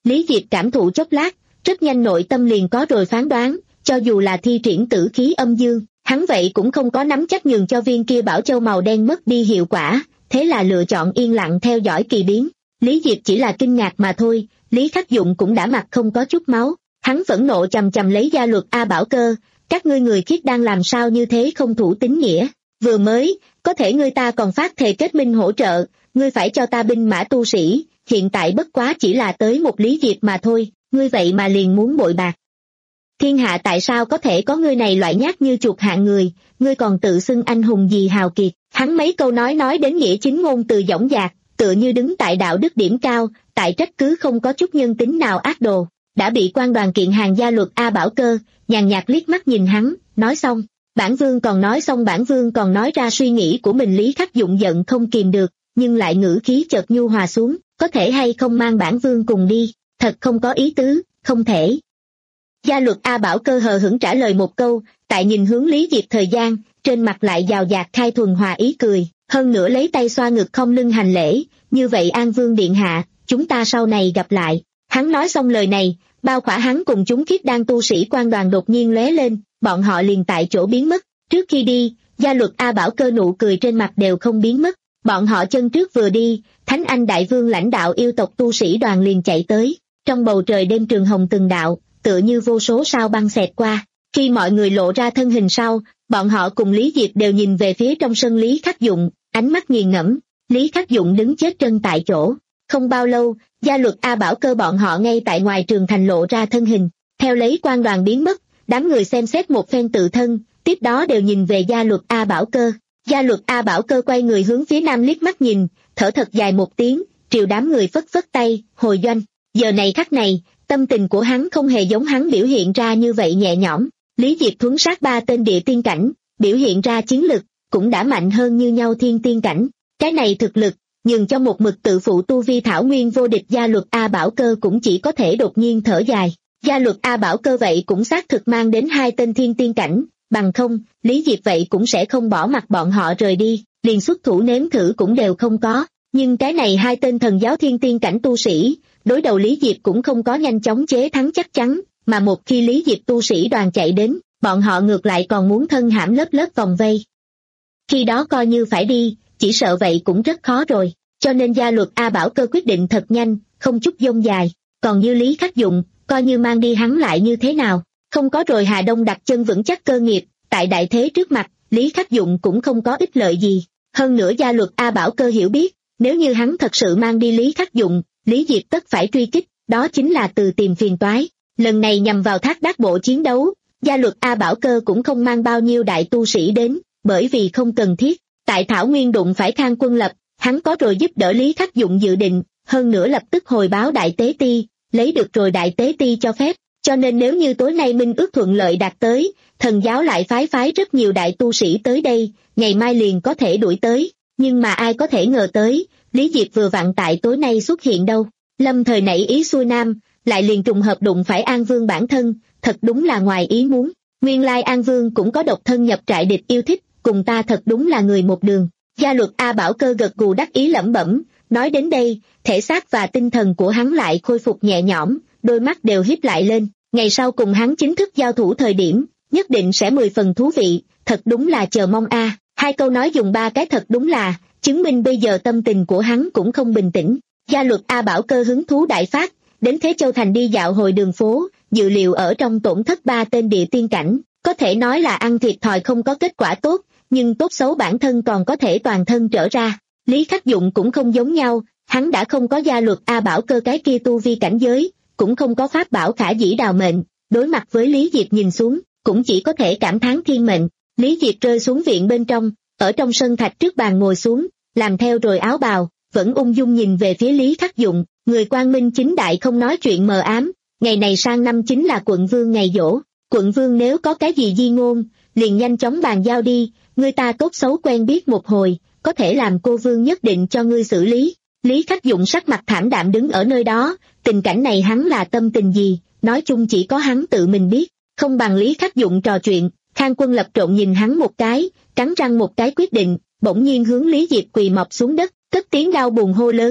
Lý Diệp cảm thụ chốc lát, rất nhanh nội tâm liền có rồi phán đoán, cho dù là thi triển tử khí âm dương, hắn vậy cũng không có nắm chắc nhường cho viên kia bảo châu màu đen mất đi hiệu quả, thế là lựa chọn yên lặng theo dõi kỳ biến. Lý Diệp chỉ là kinh ngạc mà thôi, Lý Khắc Dụng cũng đã mặt không có chút máu, hắn phẫn nộ chầm chầm lấy gia luật A Bảo Cơ, các ngươi người khiết đang làm sao như thế không thủ tín nghĩa, vừa mới, có thể ngươi ta còn phát thề kết minh hỗ trợ, ngươi phải cho ta binh mã tu sĩ, hiện tại bất quá chỉ là tới một Lý Diệp mà thôi, ngươi vậy mà liền muốn bội bạc. Thiên hạ tại sao có thể có ngươi này loại nhát như chuột hạng người, ngươi còn tự xưng anh hùng gì hào kiệt, hắn mấy câu nói nói đến nghĩa chính ngôn từ dõng dạc, tựa như đứng tại đạo đức điểm cao, tại trách cứ không có chút nhân tính nào ác đồ, đã bị quan đoàn kiện hàng gia luật A Bảo Cơ, nhàn nhạt liếc mắt nhìn hắn, nói xong, bản vương còn nói xong bản vương còn nói ra suy nghĩ của mình. Lý Khắc Dụng giận không kìm được, nhưng lại ngữ khí chợt nhu hòa xuống, có thể hay không mang bản vương cùng đi, thật không có ý tứ, không thể. Gia luật A Bảo Cơ hờ hững trả lời một câu, tại nhìn hướng Lý Diệp thời gian, trên mặt lại giàu dạt khai thuần hòa ý cười, hơn nữa lấy tay xoa ngực không lưng hành lễ, như vậy An Vương điện hạ, chúng ta sau này gặp lại. Hắn nói xong lời này, bao khỏa hắn cùng chúng khiết đan tu sĩ quan đoàn đột nhiên lóe lên, bọn họ liền tại chỗ biến mất. Trước khi đi, gia luật A Bảo Cơ nụ cười trên mặt đều không biến mất, bọn họ chân trước vừa đi, Thánh Anh Đại Vương lãnh đạo yêu tộc tu sĩ đoàn liền chạy tới, trong bầu trời đêm trường hồng từng đạo, tựa như vô số sao băng xẹt qua. Khi mọi người lộ ra thân hình sau, bọn họ cùng Lý Diệp đều nhìn về phía trong sân Lý Khắc Dụng, ánh mắt nghiền ngẫm. Lý Khắc Dụng đứng chết chân tại chỗ. Không bao lâu, gia luật A Bảo Cơ bọn họ ngay tại ngoài trường thành lộ ra thân hình, theo lấy quan đoàn biến mất, đám người xem xét một phen tự thân, tiếp đó đều nhìn về gia luật A Bảo Cơ. Gia luật A Bảo Cơ quay người hướng phía nam liếc mắt nhìn, thở thật dài một tiếng, triều đám người phất phất tay, hồi doanh. Giờ này khắc này, tâm tình của hắn không hề giống hắn biểu hiện ra như vậy nhẹ nhõm. Lý Diệp thuấn sát ba tên địa tiên cảnh, biểu hiện ra chiến lực, cũng đã mạnh hơn như nhau thiên tiên cảnh. Cái này thực lực, nhường cho một mực tự phụ tu vi thảo nguyên vô địch gia luật A Bảo Cơ cũng chỉ có thể đột nhiên thở dài. Gia luật A Bảo Cơ vậy cũng xác thực mang đến hai tên thiên tiên cảnh, bằng không, Lý Diệp vậy cũng sẽ không bỏ mặc bọn họ rời đi, liền xuất thủ nếm thử cũng đều không có. Nhưng cái này hai tên thần giáo thiên tiên cảnh tu sĩ, đối đầu Lý Diệp cũng không có nhanh chóng chế thắng chắc chắn, mà một khi Lý Diệp tu sĩ đoàn chạy đến, bọn họ ngược lại còn muốn thân hãm lớp lớp vòng vây. Khi đó coi như phải đi, chỉ sợ vậy cũng rất khó rồi, cho nên gia luật A Bảo Cơ quyết định thật nhanh, không chút dông dài, còn như Lý Khắc Dụng, coi như mang đi hắn lại như thế nào, không có rồi Hà Đông đặt chân vững chắc cơ nghiệp, tại đại thế trước mặt, Lý Khắc Dụng cũng không có ích lợi gì. Hơn nữa gia luật A Bảo Cơ hiểu biết, nếu như hắn thật sự mang đi Lý Khắc Dụng, Lý Diệp tất phải truy kích, đó chính là từ tìm phiền toái. Lần này nhằm vào Thác Đát bộ chiến đấu, gia luật A Bảo Cơ cũng không mang bao nhiêu đại tu sĩ đến, bởi vì không cần thiết. Tại Thảo Nguyên đụng phải Khang Quân Lập, hắn có rồi giúp đỡ Lý Khắc Dụng dự định, hơn nữa lập tức hồi báo Đại Tế Ti, lấy được rồi Đại Tế Ti cho phép, cho nên nếu như tối nay minh ước thuận lợi đạt tới, thần giáo lại phái phái rất nhiều đại tu sĩ tới đây, ngày mai liền có thể đuổi tới, nhưng mà ai có thể ngờ tới, Lý Diệp vừa vặn tại tối nay xuất hiện đâu, lâm thời nảy ý xuôi nam, lại liền trùng hợp đụng phải An Vương bản thân, thật đúng là ngoài ý muốn, nguyên lai An Vương cũng có độc thân nhập trại địch yêu thích, cùng ta thật đúng là người một đường. Gia luật A Bảo Cơ gật gù đắc ý lẩm bẩm, nói đến đây, thể xác và tinh thần của hắn lại khôi phục nhẹ nhõm, đôi mắt đều híp lại lên, ngày sau cùng hắn chính thức giao thủ thời điểm, nhất định sẽ mười phần thú vị, thật đúng là chờ mong a. À. Hai câu nói dùng ba cái thật đúng là, chứng minh bây giờ tâm tình của hắn cũng không bình tĩnh. Gia luật A Bảo Cơ hứng thú đại phát, đến Thế Châu Thành đi dạo hồi đường phố, dự liệu ở trong tổn thất ba tên địa tiên cảnh, có thể nói là ăn thiệt thòi không có kết quả tốt, nhưng tốt xấu bản thân còn có thể toàn thân trở ra. Lý Khắc Dụng cũng không giống nhau, hắn đã không có gia luật A Bảo Cơ cái kia tu vi cảnh giới, cũng không có pháp bảo khả dĩ đào mệnh, đối mặt với Lý Diệp nhìn xuống, cũng chỉ có thể cảm thán thiên mệnh. Lý Diệp rơi xuống viện bên trong, ở trong sân thạch trước bàn ngồi xuống, làm theo rồi áo bào, vẫn ung dung nhìn về phía Lý Khắc Dụng, người quang minh chính đại không nói chuyện mờ ám, ngày này sang năm chính là quận vương ngày giỗ, quận vương nếu có cái gì di ngôn, liền nhanh chóng bàn giao đi, người ta tốt xấu quen biết một hồi, có thể làm cô vương nhất định cho ngươi xử lý. Lý Khắc Dụng sắc mặt thảm đạm đứng ở nơi đó, tình cảnh này hắn là tâm tình gì, nói chung chỉ có hắn tự mình biết, không bằng Lý Khắc Dụng trò chuyện. Khang Quân Lập trộn nhìn hắn một cái, cắn răng một cái quyết định, bỗng nhiên hướng Lý Diệp quỳ mọp xuống đất, cất tiếng đau buồn hô lớn,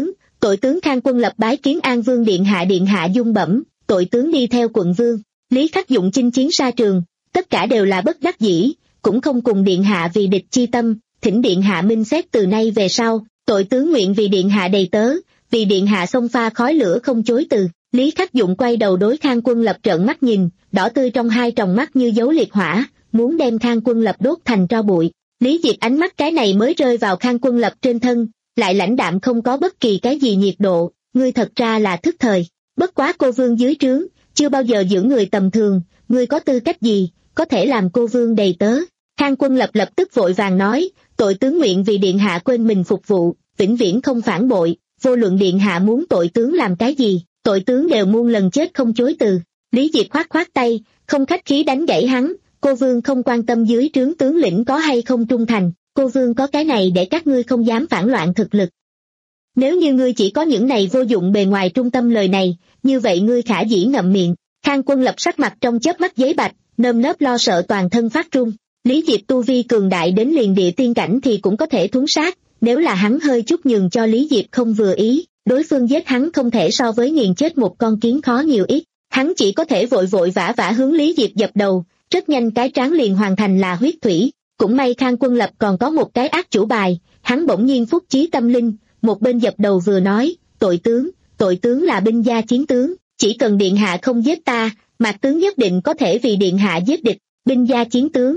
Tội tướng Khang Quân Lập bái kiến An Vương điện hạ. Điện hạ dung bẩm, tội tướng đi theo quận vương. Lý Khắc Dụng chinh chiến xa trường, tất cả đều là bất đắc dĩ, cũng không cùng điện hạ vì địch chi tâm, thỉnh điện hạ minh xét từ nay về sau, tội tướng nguyện vì điện hạ đầy tớ, vì điện hạ xông pha khói lửa không chối từ. Lý Khắc Dụng quay đầu đối Khang Quân Lập trợn mắt nhìn, đỏ tươi trong hai tròng mắt như dấu liệt hỏa, muốn đem Khang Quân Lập đốt thành tro bụi. Lý Diệp ánh mắt cái này mới rơi vào Khang Quân Lập trên thân, lại lãnh đạm không có bất kỳ cái gì nhiệt độ, ngươi thật ra là thức thời, bất quá cô vương dưới trướng, chưa bao giờ giữ người tầm thường, ngươi có tư cách gì, có thể làm cô vương đầy tớ. Khang Quân Lập lập tức vội vàng nói, tội tướng nguyện vì điện hạ quên mình phục vụ, vĩnh viễn không phản bội, vô luận điện hạ muốn tội tướng làm cái gì, tội tướng đều muôn lần chết không chối từ. Lý Diệp khoát khoát tay, không khách khí đánh gãy hắn, cô vương không quan tâm dưới trướng tướng lĩnh có hay không trung thành, cô vương có cái này để các ngươi không dám phản loạn thực lực. Nếu như ngươi chỉ có những này vô dụng bề ngoài trung tâm lời này, như vậy ngươi khả dĩ ngậm miệng. Khang Quân Lập sắc mặt trong chớp mắt giấy bạch, nơm nớp lo sợ toàn thân phát run. Lý Diệp tu vi cường đại đến liền địa tiên cảnh thì cũng có thể thuấn sát, nếu là hắn hơi chút nhường cho Lý Diệp không vừa ý, đối phương giết hắn không thể so với nghiền chết một con kiến khó nhiều ít, hắn chỉ có thể vội vội vã vã hướng Lý Diệp dập đầu, rất nhanh cái trán liền hoàn thành là huyết thủy. Cũng may Khang Quân Lập còn có một cái ác chủ bài, hắn bỗng nhiên phúc chí tâm linh, một bên dập đầu vừa nói, tội tướng, tội tướng là binh gia chiến tướng, chỉ cần điện hạ không giết ta, Mạc tướng nhất định có thể vì điện hạ giết địch. Binh gia chiến tướng.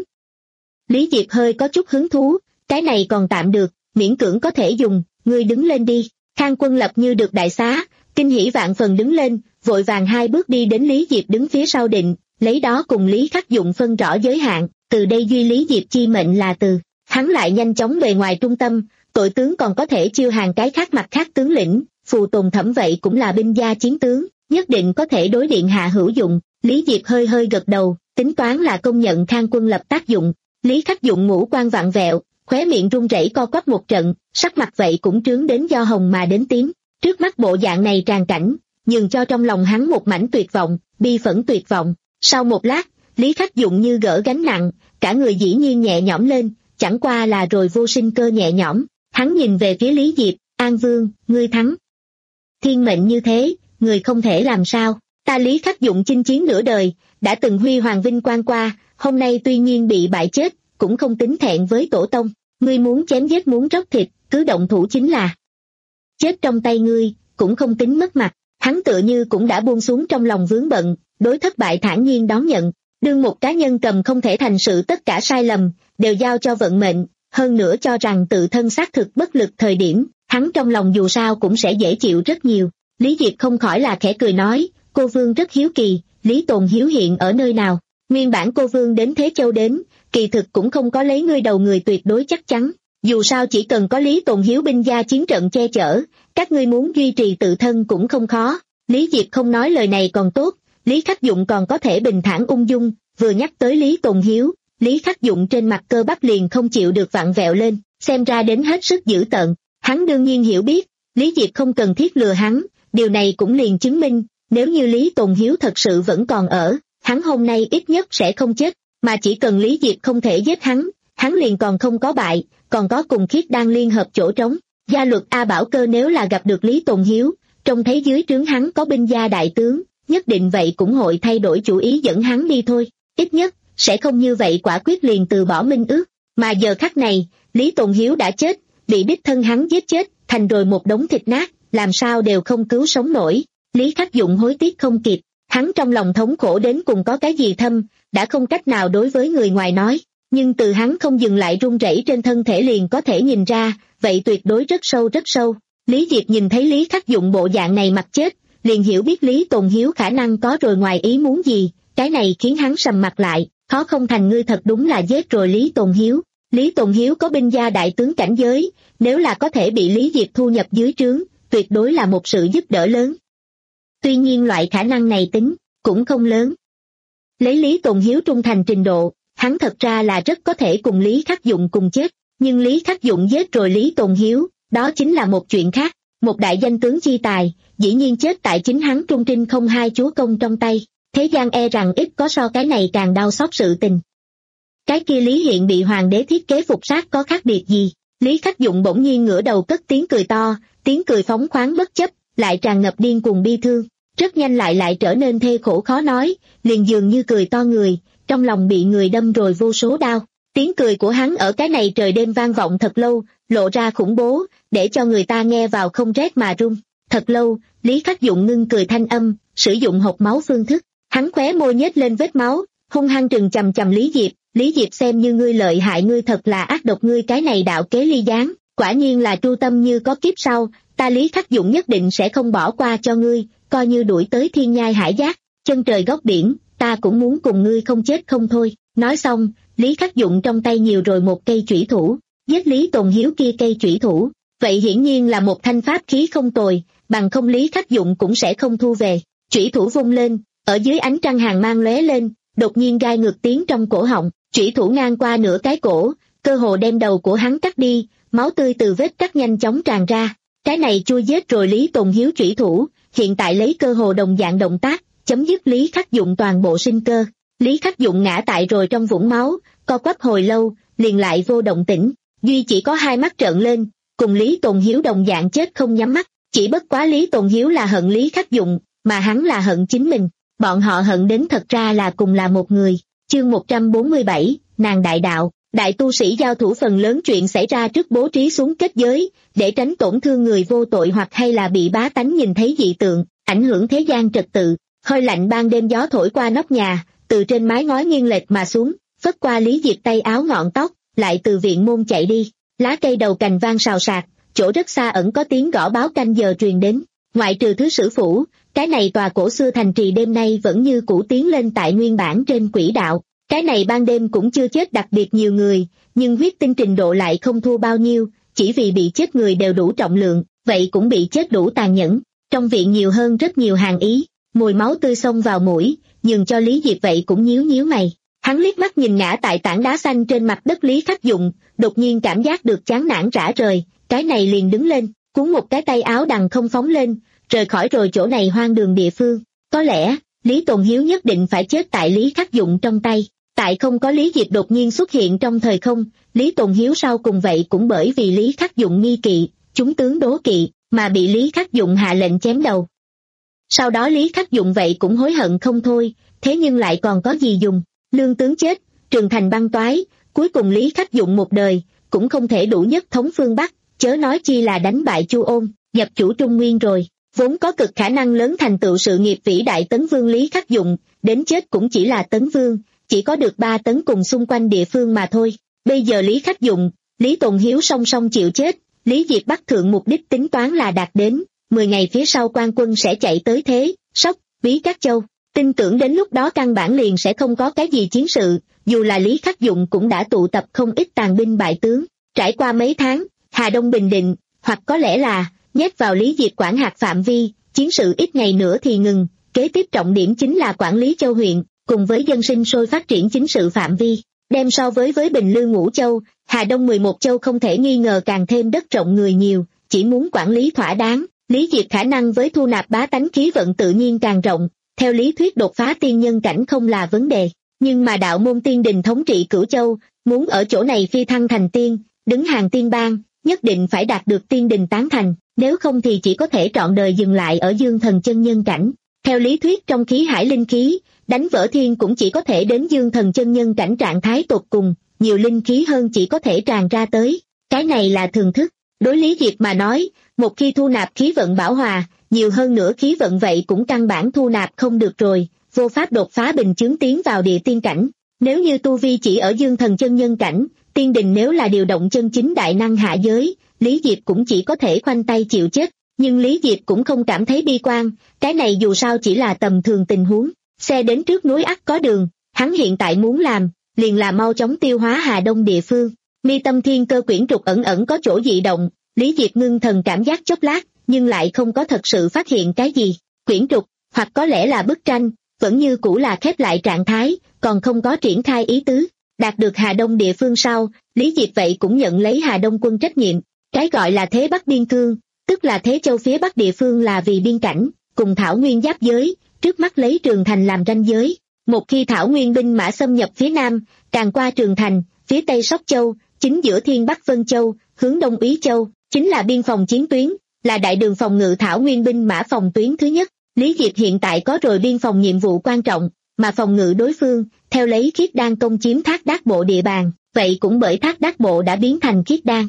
Lý Diệp hơi có chút hứng thú, cái này còn tạm được, miễn cưỡng có thể dùng, ngươi đứng lên đi. Khang Quân Lập như được đại xá, kinh hỉ vạn phần đứng lên, vội vàng hai bước đi đến Lý Diệp đứng phía sau định, lấy đó cùng Lý Khắc Dụng phân rõ giới hạn, từ đây duy Lý Diệp chi mệnh là từ. Hắn lại nhanh chóng về ngoài trung tâm, tội tướng còn có thể chiêu hàng cái khác mặt khác tướng lĩnh, Phù Tùng Thẩm vậy cũng là binh gia chiến tướng, nhất định có thể đối điện hạ hữu dụng. Lý Diệp hơi hơi gật đầu, tính toán là công nhận Khang Quân Lập tác dụng. Lý Khắc Dụng ngũ quan vặn vẹo, khóe miệng run rẩy co quắp một trận, sắc mặt vậy cũng trướng đến do hồng mà đến tím. Trước mắt bộ dạng này tràn cảnh, nhường cho trong lòng hắn một mảnh tuyệt vọng, bi phẫn tuyệt vọng. Sau một lát, Lý Khắc Dụng như gỡ gánh nặng, cả người dĩ nhiên nhẹ nhõm lên, chẳng qua là rồi vô sinh cơ nhẹ nhõm. Hắn nhìn về phía Lý Diệp, An Vương, ngươi thắng. Thiên mệnh như thế, người không thể làm sao. Ta Lý Khắc Dụng chinh chiến nửa đời, đã từng huy hoàng vinh quang qua, hôm nay tuy nhiên bị bại chết, cũng không tính thẹn với tổ tông. Ngươi muốn chém giết muốn róc thịt, cứ động thủ chính là. Chết trong tay ngươi, cũng không tính mất mặt. Hắn tựa như cũng đã buông xuống trong lòng vướng bận, đối thất bại thản nhiên đón nhận. Đương một cá nhân cầm không thể thành sự tất cả sai lầm, đều giao cho vận mệnh, hơn nữa cho rằng tự thân xác thực bất lực thời điểm, hắn trong lòng dù sao cũng sẽ dễ chịu rất nhiều. Lý Diệp không khỏi là khẽ cười nói, cô Vương rất hiếu kỳ, Lý Tồn Hiếu hiện ở nơi nào. Nguyên bản cô Vương đến Thế Châu đến, kỳ thực cũng không có lấy ngươi đầu người tuyệt đối chắc chắn. Dù sao chỉ cần có Lý Tồn Hiếu binh gia chiến trận che chở, các ngươi muốn duy trì tự thân cũng không khó. Lý Diệp không nói lời này còn tốt, Lý Khắc Dụng còn có thể bình thản ung dung, vừa nhắc tới Lý Tồn Hiếu, Lý Khắc Dụng trên mặt cơ bắp liền không chịu được vặn vẹo lên, xem ra đến hết sức dữ tợn. Hắn đương nhiên hiểu biết, Lý Diệp không cần thiết lừa hắn, điều này cũng liền chứng minh, nếu như Lý Tồn Hiếu thật sự vẫn còn ở, hắn hôm nay ít nhất sẽ không chết, mà chỉ cần Lý Diệp không thể giết hắn, hắn liền còn không có bại, còn có cùng Khiết Đan liên hợp chỗ trống. Gia luật A Bảo Cơ nếu là gặp được Lý Tồn Hiếu, trông thấy dưới trướng hắn có binh gia đại tướng, nhất định vậy cũng hội thay đổi chủ ý dẫn hắn đi thôi, ít nhất, sẽ không như vậy quả quyết liền từ bỏ minh ước. Mà giờ khắc này, Lý Tồn Hiếu đã chết, bị đích thân hắn giết chết, thành rồi một đống thịt nát, làm sao đều không cứu sống nổi. Lý Khắc Dụng hối tiếc không kịp, hắn trong lòng thống khổ đến cùng có cái gì thâm, đã không cách nào đối với người ngoài nói, nhưng từ hắn không dừng lại run rẩy trên thân thể liền có thể nhìn ra, vậy tuyệt đối rất sâu rất sâu. Lý Diệp nhìn thấy Lý Khắc Dụng bộ dạng này mặt chết, liền hiểu biết Lý Tồn Hiếu khả năng có rồi ngoài ý muốn gì, cái này khiến hắn sầm mặt lại, khó không thành ngươi thật đúng là giết rồi Lý Tồn Hiếu. Lý Tồn Hiếu có binh gia đại tướng cảnh giới, nếu là có thể bị Lý Diệp thu nhập dưới trướng, tuyệt đối là một sự giúp đỡ lớn. Tuy nhiên loại khả năng này tính, cũng không lớn. Lấy Lý Tồn Hiếu trung thành trình độ, hắn thật ra là rất có thể cùng Lý Khắc Dụng cùng chết, nhưng Lý Khắc Dụng giết rồi Lý Tồn Hiếu, đó chính là một chuyện khác, một đại danh tướng chi tài, dĩ nhiên chết tại chính hắn trung trinh không hai chúa công trong tay, thế gian e rằng ít có so cái này càng đau xót sự tình. Cái kia Lý Hiện bị hoàng đế thiết kế phục sát có khác biệt gì? Lý Khắc Dụng bỗng nhiên ngửa đầu cất tiếng cười to, tiếng cười phóng khoáng bất chấp, lại tràn ngập điên cuồng bi thương, rất nhanh lại lại trở nên thê khổ khó nói, liền dường như cười to người, trong lòng bị người đâm rồi vô số đau. Tiếng cười của hắn ở cái này trời đêm vang vọng thật lâu, lộ ra khủng bố, để cho người ta nghe vào không rét mà run. Thật lâu, Lý Khắc Dụng ngưng cười thanh âm, sử dụng hộc máu phương thức, hắn khóe môi nhếch lên vết máu, hung hăng trừng chằm chằm Lý Diệp, Lý Diệp xem như ngươi lợi hại, ngươi thật là ác độc, ngươi cái này đạo kế ly gián, quả nhiên là tru tâm như có kiếp sau, ta Lý Khắc Dụng nhất định sẽ không bỏ qua cho ngươi, coi như đuổi tới thiên nhai hải giác, chân trời góc biển, ta cũng muốn cùng ngươi không chết không thôi. Nói xong, Lý Khắc Dụng trong tay nhiều rồi một cây chủy thủ, giết Lý Tồn Hiếu kia cây chủy thủ, vậy hiển nhiên là một thanh pháp khí không tồi, bằng không Lý Khắc Dụng cũng sẽ không thu về. Chủy thủ vung lên, ở dưới ánh trăng hàng mang lóe lên, đột nhiên gai ngược tiếng trong cổ họng, chủy thủ ngang qua nửa cái cổ, cơ hồ đem đầu của hắn cắt đi, máu tươi từ vết cắt nhanh chóng tràn ra. Cái này chui giết rồi Lý Tồn Hiếu chủy thủ, hiện tại lấy cơ hồ đồng dạng động tác, chấm dứt Lý Khắc Dụng toàn bộ sinh cơ. Lý Khắc Dụng ngã tại rồi trong vũng máu, co quắp hồi lâu, liền lại vô động tĩnh, duy chỉ có hai mắt trợn lên, cùng Lý Tồn Hiếu đồng dạng chết không nhắm mắt, chỉ bất quá Lý Tồn Hiếu là hận Lý Khắc Dụng, mà hắn là hận chính mình, bọn họ hận đến thật ra là cùng là một người. Chương một trăm bốn mươi bảy, nàng đại đạo, đại tu sĩ giao thủ phần lớn chuyện xảy ra trước bố trí xuống kết giới, để tránh tổn thương người vô tội hoặc hay là bị bá tánh nhìn thấy dị tượng, ảnh hưởng thế gian trật tự. Hơi lạnh ban đêm gió thổi qua nóc nhà, từ trên mái ngói nghiêng lệch mà xuống, phất qua Lý Diệp tay áo ngọn tóc, lại từ viện môn chạy đi, lá cây đầu cành vang xào xạc, chỗ rất xa ẩn có tiếng gõ báo canh giờ truyền đến. Ngoại trừ thứ sử phủ, cái này tòa cổ xưa thành trì đêm nay vẫn như cũ tiến lên tại nguyên bản trên quỹ đạo. Cái này ban đêm cũng chưa chết đặc biệt nhiều người, nhưng huyết tinh trình độ lại không thua bao nhiêu, chỉ vì bị chết người đều đủ trọng lượng, vậy cũng bị chết đủ tàn nhẫn. Trong viện nhiều hơn rất nhiều hàng ý, mùi máu tươi xông vào mũi, nhường cho Lý Diệp vậy cũng nhíu nhíu mày. Hắn liếc mắt nhìn ngã tại tảng đá xanh trên mặt đất Lý Khắc Dụng, đột nhiên cảm giác được chán nản rã rời, cái này liền đứng lên, cuốn một cái tay áo đằng không phóng lên, rời khỏi rồi chỗ này hoang đường địa phương. Có lẽ, Lý Tồn Hiếu nhất định phải chết tại Lý Khắc Dụng trong tay. Tại không có Lý Diệp đột nhiên xuất hiện trong thời không, Lý Tồn Hiếu sau cùng vậy cũng bởi vì Lý Khắc Dụng nghi kỵ, chúng tướng đố kỵ, mà bị Lý Khắc Dụng hạ lệnh chém đầu. Sau đó Lý Khắc Dụng vậy cũng hối hận không thôi, thế nhưng lại còn có gì dùng, lương tướng chết, trường thành băng toái, cuối cùng Lý Khắc Dụng một đời, cũng không thể đủ nhất thống phương Bắc, chớ nói chi là đánh bại Chu Ôn, nhập chủ Trung Nguyên rồi. Vốn có cực khả năng lớn thành tựu sự nghiệp vĩ đại Tấn Vương Lý Khắc Dụng, đến chết cũng chỉ là Tấn Vương, chỉ có được ba tấn cùng xung quanh địa phương mà thôi. Bây giờ Lý Khắc Dụng, Lý Tồn Hiếu song song chịu chết, Lý Diệp Bắc thượng mục đích tính toán là đạt đến, mười ngày phía sau quan quân sẽ chạy tới Thế, Sóc, Bí Các Châu, tin tưởng đến lúc đó căn bản liền sẽ không có cái gì chiến sự, dù là Lý Khắc Dụng cũng đã tụ tập không ít tàn binh bại tướng. Trải qua mấy tháng, Hà Đông bình định, hoặc có lẽ là nhét vào Lý Diệp quản hạt phạm vi, chiến sự ít ngày nữa thì ngừng, kế tiếp trọng điểm chính là quản lý châu huyện, cùng với dân sinh sôi phát triển chính sự phạm vi. Đem so với với Bình Lư Ngũ Châu, Hà Đông mười một châu không thể nghi ngờ càng thêm đất rộng người nhiều, chỉ muốn quản lý thỏa đáng, Lý Diệp khả năng với thu nạp bá tánh khí vận tự nhiên càng rộng, theo lý thuyết đột phá tiên nhân cảnh không là vấn đề, nhưng mà đạo môn tiên đình thống trị Cửu Châu, muốn ở chỗ này phi thăng thành tiên, đứng hàng tiên bang, nhất định phải đạt được tiên đình tán thành, nếu không thì chỉ có thể trọn đời dừng lại ở dương thần chân nhân cảnh. Theo lý thuyết trong khí hải linh khí, đánh vỡ thiên cũng chỉ có thể đến dương thần chân nhân cảnh trạng thái tột cùng, nhiều linh khí hơn chỉ có thể tràn ra tới. Cái này là thường thức. Đối Lý Diệp mà nói, một khi thu nạp khí vận bảo hòa, nhiều hơn nữa khí vận vậy cũng căn bản thu nạp không được rồi, vô pháp đột phá bình chướng tiến vào địa tiên cảnh. Nếu như tu vi chỉ ở dương thần chân nhân cảnh, tiên đình nếu là điều động chân chính đại năng hạ giới, Lý Diệp cũng chỉ có thể khoanh tay chịu chết. Nhưng Lý Diệp cũng không cảm thấy bi quan, cái này dù sao chỉ là tầm thường tình huống. Xe đến trước núi ắt có đường, hắn hiện tại muốn làm, liền là mau chóng tiêu hóa Hà Đông địa phương. Mi tâm thiên cơ quyển trục ẩn ẩn có chỗ dị động, Lý Diệp ngưng thần cảm giác chốc lát, nhưng lại không có thật sự phát hiện cái gì. Quyển trục, hoặc có lẽ là bức tranh, vẫn như cũ là khép lại trạng thái, còn không có triển khai ý tứ. Đạt được Hà Đông địa phương sau, Lý Diệp vậy cũng nhận lấy Hà Đông quân trách nhiệm. Cái gọi là thế Bắc biên cương, tức là Thế Châu phía Bắc địa phương là vì biên cảnh, cùng Thảo Nguyên giáp giới, trước mắt lấy Trường Thành làm ranh giới. Một khi Thảo Nguyên binh mã xâm nhập phía Nam, càng qua Trường Thành, phía Tây Sóc Châu, chính giữa Thiên Bắc Vân Châu, hướng Đông Úy Châu, chính là biên phòng chiến tuyến, là đại đường phòng ngự thảo nguyên binh mã phòng tuyến thứ nhất. Lý Diệp hiện tại có rồi biên phòng nhiệm vụ quan trọng, mà phòng ngự đối phương, theo lấy Khiết Đan công chiếm Thác Đác Bộ địa bàn, vậy cũng bởi Thác Đác Bộ đã biến thành Khiết Đan.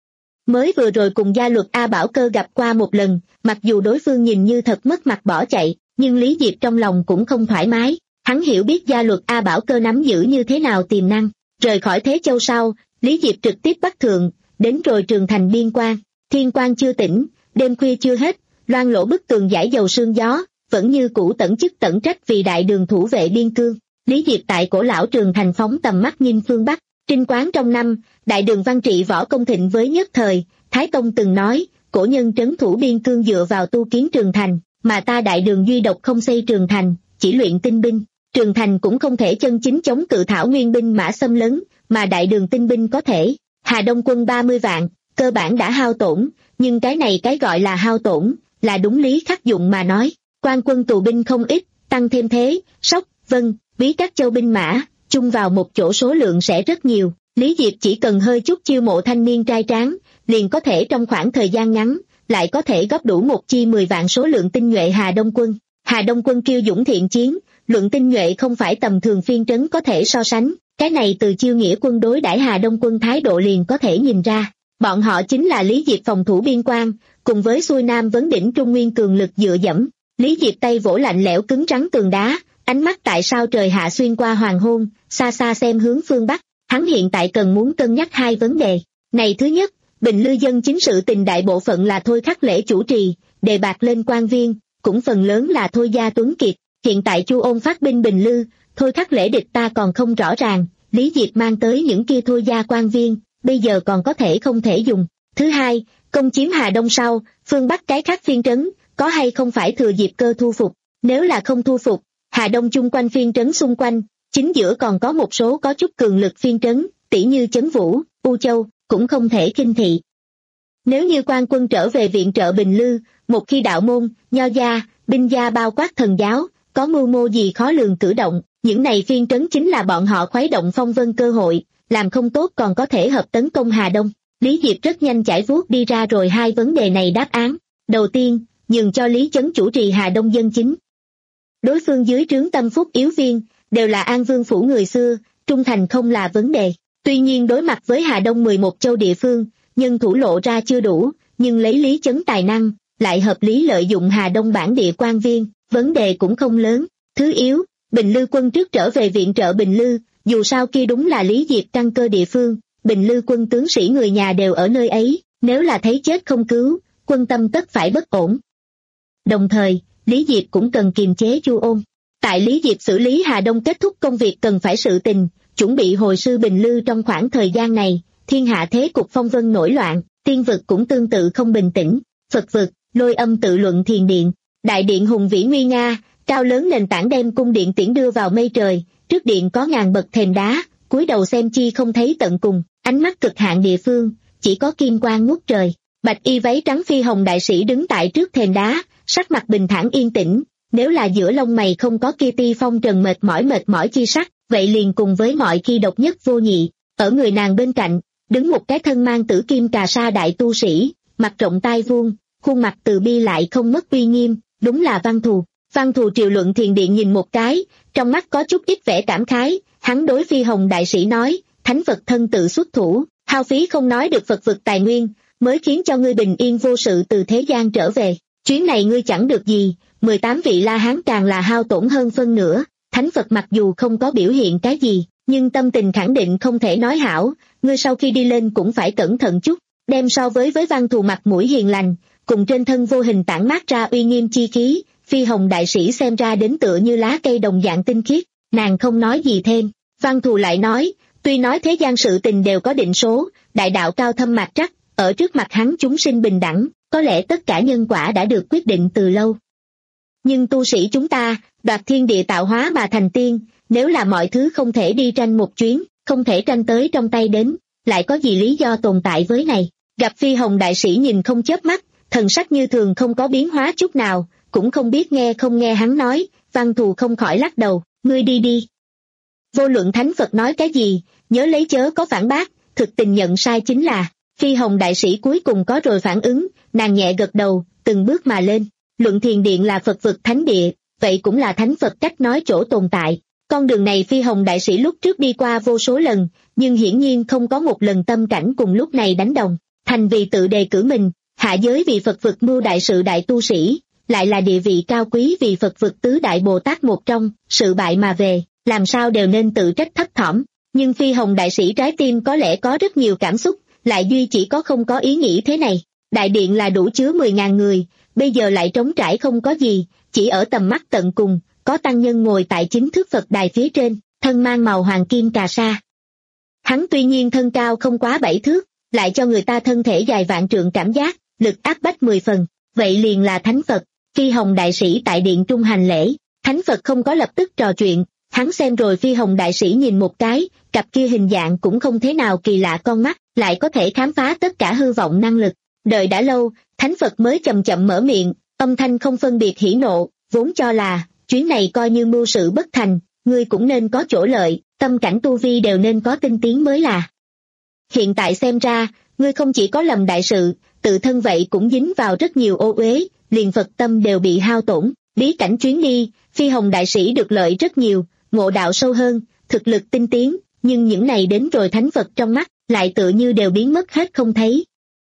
Mới vừa rồi cùng gia luật A Bảo Cơ gặp qua một lần, mặc dù đối phương nhìn như thật mất mặt bỏ chạy, nhưng Lý Diệp trong lòng cũng không thoải mái. Hắn hiểu biết gia luật A Bảo Cơ nắm giữ như thế nào tiềm năng. Rời khỏi Thế Châu sau, Lý Diệp trực tiếp bắc thượng, đến rồi Trường Thành biên quan. Thiên quan chưa tỉnh, đêm khuya chưa hết, loan lỗ bức tường giải dầu sương gió, vẫn như cũ tận chức tận trách vì đại đường thủ vệ biên cương. Lý Diệp tại cổ lão Trường Thành phóng tầm mắt nhìn phương Bắc. Trinh quán trong năm, đại đường văn trị võ công thịnh với nhất thời, Thái Tông từng nói, cổ nhân trấn thủ biên cương dựa vào tu kiến Trường Thành, mà ta đại đường duy độc không xây Trường Thành, chỉ luyện tinh binh. Trường Thành cũng không thể chân chính chống cự thảo nguyên binh mã xâm lấn, mà đại đường tinh binh có thể. Hà Đông quân ba mươi vạn, cơ bản đã hao tổn, nhưng cái này cái gọi là hao tổn, là đúng lý khắc dụng mà nói. Quan quân tù binh không ít, tăng thêm thế, Sóc, Vân, Bí các châu binh mã, chung vào một chỗ số lượng sẽ rất nhiều. Lý Diệp chỉ cần hơi chút chiêu mộ thanh niên trai tráng, liền có thể trong khoảng thời gian ngắn, lại có thể góp đủ một chi mười vạn số lượng tinh nhuệ Hà Đông quân. Hà Đông quân kiêu dũng thiện chiến, luận tinh nhuệ không phải tầm thường phiên trấn có thể so sánh, cái này từ chiêu nghĩa quân đối đãi Hà Đông quân thái độ liền có thể nhìn ra. Bọn họ chính là Lý Diệp phòng thủ biên quan, cùng với xuôi nam vấn đỉnh Trung Nguyên cường lực dựa dẫm. Lý Diệp tay vỗ lạnh lẽo cứng rắn tường đá, ánh mắt tại sao trời hạ xuyên qua hoàng hôn, xa xa xem hướng phương Bắc. Hắn hiện tại cần muốn cân nhắc hai vấn đề. Này thứ nhất, Bình Lư dân chính sự tình đại bộ phận là Thôi Khắc Lễ chủ trì, đề bạt lên quan viên, cũng phần lớn là Thôi Gia Tuấn Kiệt. Hiện tại Chu Ôn phát binh Bình Lư, Thôi Khắc Lễ địch ta còn không rõ ràng, Lý Diệp mang tới những kia Thôi Gia quan viên, bây giờ còn có thể không thể dùng. Thứ hai, công chiếm Hà Đông sau, phương Bắc cái khác phiên trấn, có hay không phải thừa dịp cơ thu phục. Nếu là không thu phục, Hà Đông chung quanh phiên trấn xung quanh, chính giữa còn có một số có chút cường lực phiên trấn, tỷ như Chấn Vũ, U Châu, cũng không thể kinh thị. Nếu như quan quân trở về viện trợ Bình Lư, một khi đạo môn, nho gia, binh gia bao quát thần giáo, có mưu mô gì khó lường cử động, những này phiên trấn chính là bọn họ khuấy động phong vân cơ hội, làm không tốt còn có thể hợp tấn công Hà Đông. Lý Diệp rất nhanh chải vuốt đi ra rồi hai vấn đề này đáp án. Đầu tiên, nhường cho Lý Chấn chủ trì Hà Đông dân chính. Đối phương dưới trướng tâm phúc yếu viên, đều là An Vương phủ người xưa, trung thành không là vấn đề. Tuy nhiên đối mặt với Hà Đông mười một châu địa phương, nhân thủ lộ ra chưa đủ, nhưng lấy Lý Chấn tài năng, lại hợp lý lợi dụng Hà Đông bản địa quan viên, vấn đề cũng không lớn. Thứ yếu, Bình Lư quân trước trở về viện trợ Bình Lư, dù sao kia đúng là Lý Diệp căn cơ địa phương, Bình Lư quân tướng sĩ người nhà đều ở nơi ấy, nếu là thấy chết không cứu, quân tâm tất phải bất ổn. Đồng thời, Lý Diệp cũng cần kiềm chế Chu Ôn. Tại Lý Diệp xử lý Hà Đông kết thúc công việc cần phải sự tình, chuẩn bị hồi sư Bình Lư trong khoảng thời gian này, thiên hạ thế cục phong vân nổi loạn, tiên vực cũng tương tự không bình tĩnh, Phật vực, Lôi Âm tự luận thiền điện, đại điện hùng vĩ nguy nga, cao lớn nền tảng đem cung điện tiễn đưa vào mây trời, trước điện có ngàn bậc thềm đá, cúi đầu xem chi không thấy tận cùng, ánh mắt cực hạn địa phương, chỉ có kim quang ngút trời. Bạch y váy trắng phi hồng đại sĩ đứng tại trước thềm đá, sắc mặt bình thản yên tĩnh, nếu là giữa lông mày không có kia ti phong trần mệt mỏi mệt mỏi chi sắc, vậy liền cùng với mọi khi độc nhất vô nhị. Ở người nàng bên cạnh, đứng một cái thân mang tử kim cà sa đại tu sĩ, mặt rộng tai vuông, khuôn mặt từ bi lại không mất uy nghiêm, đúng là Văn Thù. Văn Thù triều luận thiền điện nhìn một cái, trong mắt có chút ít vẻ cảm khái, hắn đối phi hồng đại sĩ nói, thánh Phật thân tự xuất thủ, hao phí không nói được Phật vực tài nguyên, mới khiến cho ngươi bình yên vô sự từ thế gian trở về. Chuyến này ngươi chẳng được gì, mười tám vị La Hán càng là hao tổn hơn phân nửa, thánh Phật mặc dù không có biểu hiện cái gì, nhưng tâm tình khẳng định không thể nói hảo, ngươi sau khi đi lên cũng phải cẩn thận chút, đem so với với Văn Thù mặt mũi hiền lành, cùng trên thân vô hình tản mát ra uy nghiêm chi khí, phi hồng đại sĩ xem ra đến tựa như lá cây đồng dạng tinh khiết, nàng không nói gì thêm. Văn Thù lại nói, tuy nói thế gian sự tình đều có định số, đại đạo cao thâm mạc trắc, ở trước mặt hắn chúng sinh bình đẳng, có lẽ tất cả nhân quả đã được quyết định từ lâu. Nhưng tu sĩ chúng ta, đoạt thiên địa tạo hóa mà thành tiên, nếu là mọi thứ không thể đi tranh một chuyến, không thể tranh tới trong tay đến, lại có gì lý do tồn tại với này? Gặp phi hồng đại sĩ nhìn không chớp mắt, thần sắc như thường không có biến hóa chút nào, cũng không biết nghe không nghe hắn nói, Văn Thù không khỏi lắc đầu, ngươi đi đi. Vô luận thánh Phật nói cái gì, nhớ lấy chớ có phản bác, thực tình nhận sai chính là. Phi hồng đại sĩ cuối cùng có rồi phản ứng, nàng nhẹ gật đầu, từng bước mà lên. Luận thiền điện là Phật vực thánh địa, vậy cũng là thánh Phật cách nói chỗ tồn tại. Con đường này Phi Hồng đại sĩ lúc trước đi qua vô số lần, nhưng hiển nhiên không có một lần tâm cảnh cùng lúc này đánh đồng. Thành vì tự đề cử mình, hạ giới vì Phật vực mưu đại sự đại tu sĩ, lại là địa vị cao quý vì Phật vực tứ đại Bồ Tát một trong, sự bại mà về, làm sao đều nên tự trách thấp thỏm. Nhưng Phi Hồng đại sĩ trái tim có lẽ có rất nhiều cảm xúc, lại duy chỉ có không có ý nghĩ thế này. Đại điện là đủ chứa mười ngàn người, bây giờ lại trống trải không có gì, chỉ ở tầm mắt tận cùng, có tăng nhân ngồi tại chính thước Phật đài phía trên, thân mang màu hoàng kim cà sa. Hắn tuy nhiên thân cao không quá bảy thước, lại cho người ta thân thể dài vạn trượng cảm giác, lực áp bách mười phần, vậy liền là Thánh Phật. Phi Hồng đại sĩ tại điện trung hành lễ, Thánh Phật không có lập tức trò chuyện, hắn xem rồi Phi Hồng đại sĩ nhìn một cái, cặp kia hình dạng cũng không thế nào kỳ lạ con mắt, lại có thể khám phá tất cả hư vọng năng lực. Đợi đã lâu, Thánh Phật mới chậm chậm mở miệng, âm thanh không phân biệt hỉ nộ, vốn cho là, chuyến này coi như mưu sự bất thành, ngươi cũng nên có chỗ lợi, tâm cảnh tu vi đều nên có tinh tiến mới là. Hiện tại xem ra, ngươi không chỉ có lầm đại sự, tự thân vậy cũng dính vào rất nhiều ô uế, liền Phật tâm đều bị hao tổn. Bí cảnh chuyến đi, Phi Hồng đại sĩ được lợi rất nhiều, ngộ đạo sâu hơn, thực lực tinh tiến, nhưng những này đến rồi Thánh Phật trong mắt, lại tựa như đều biến mất hết không thấy.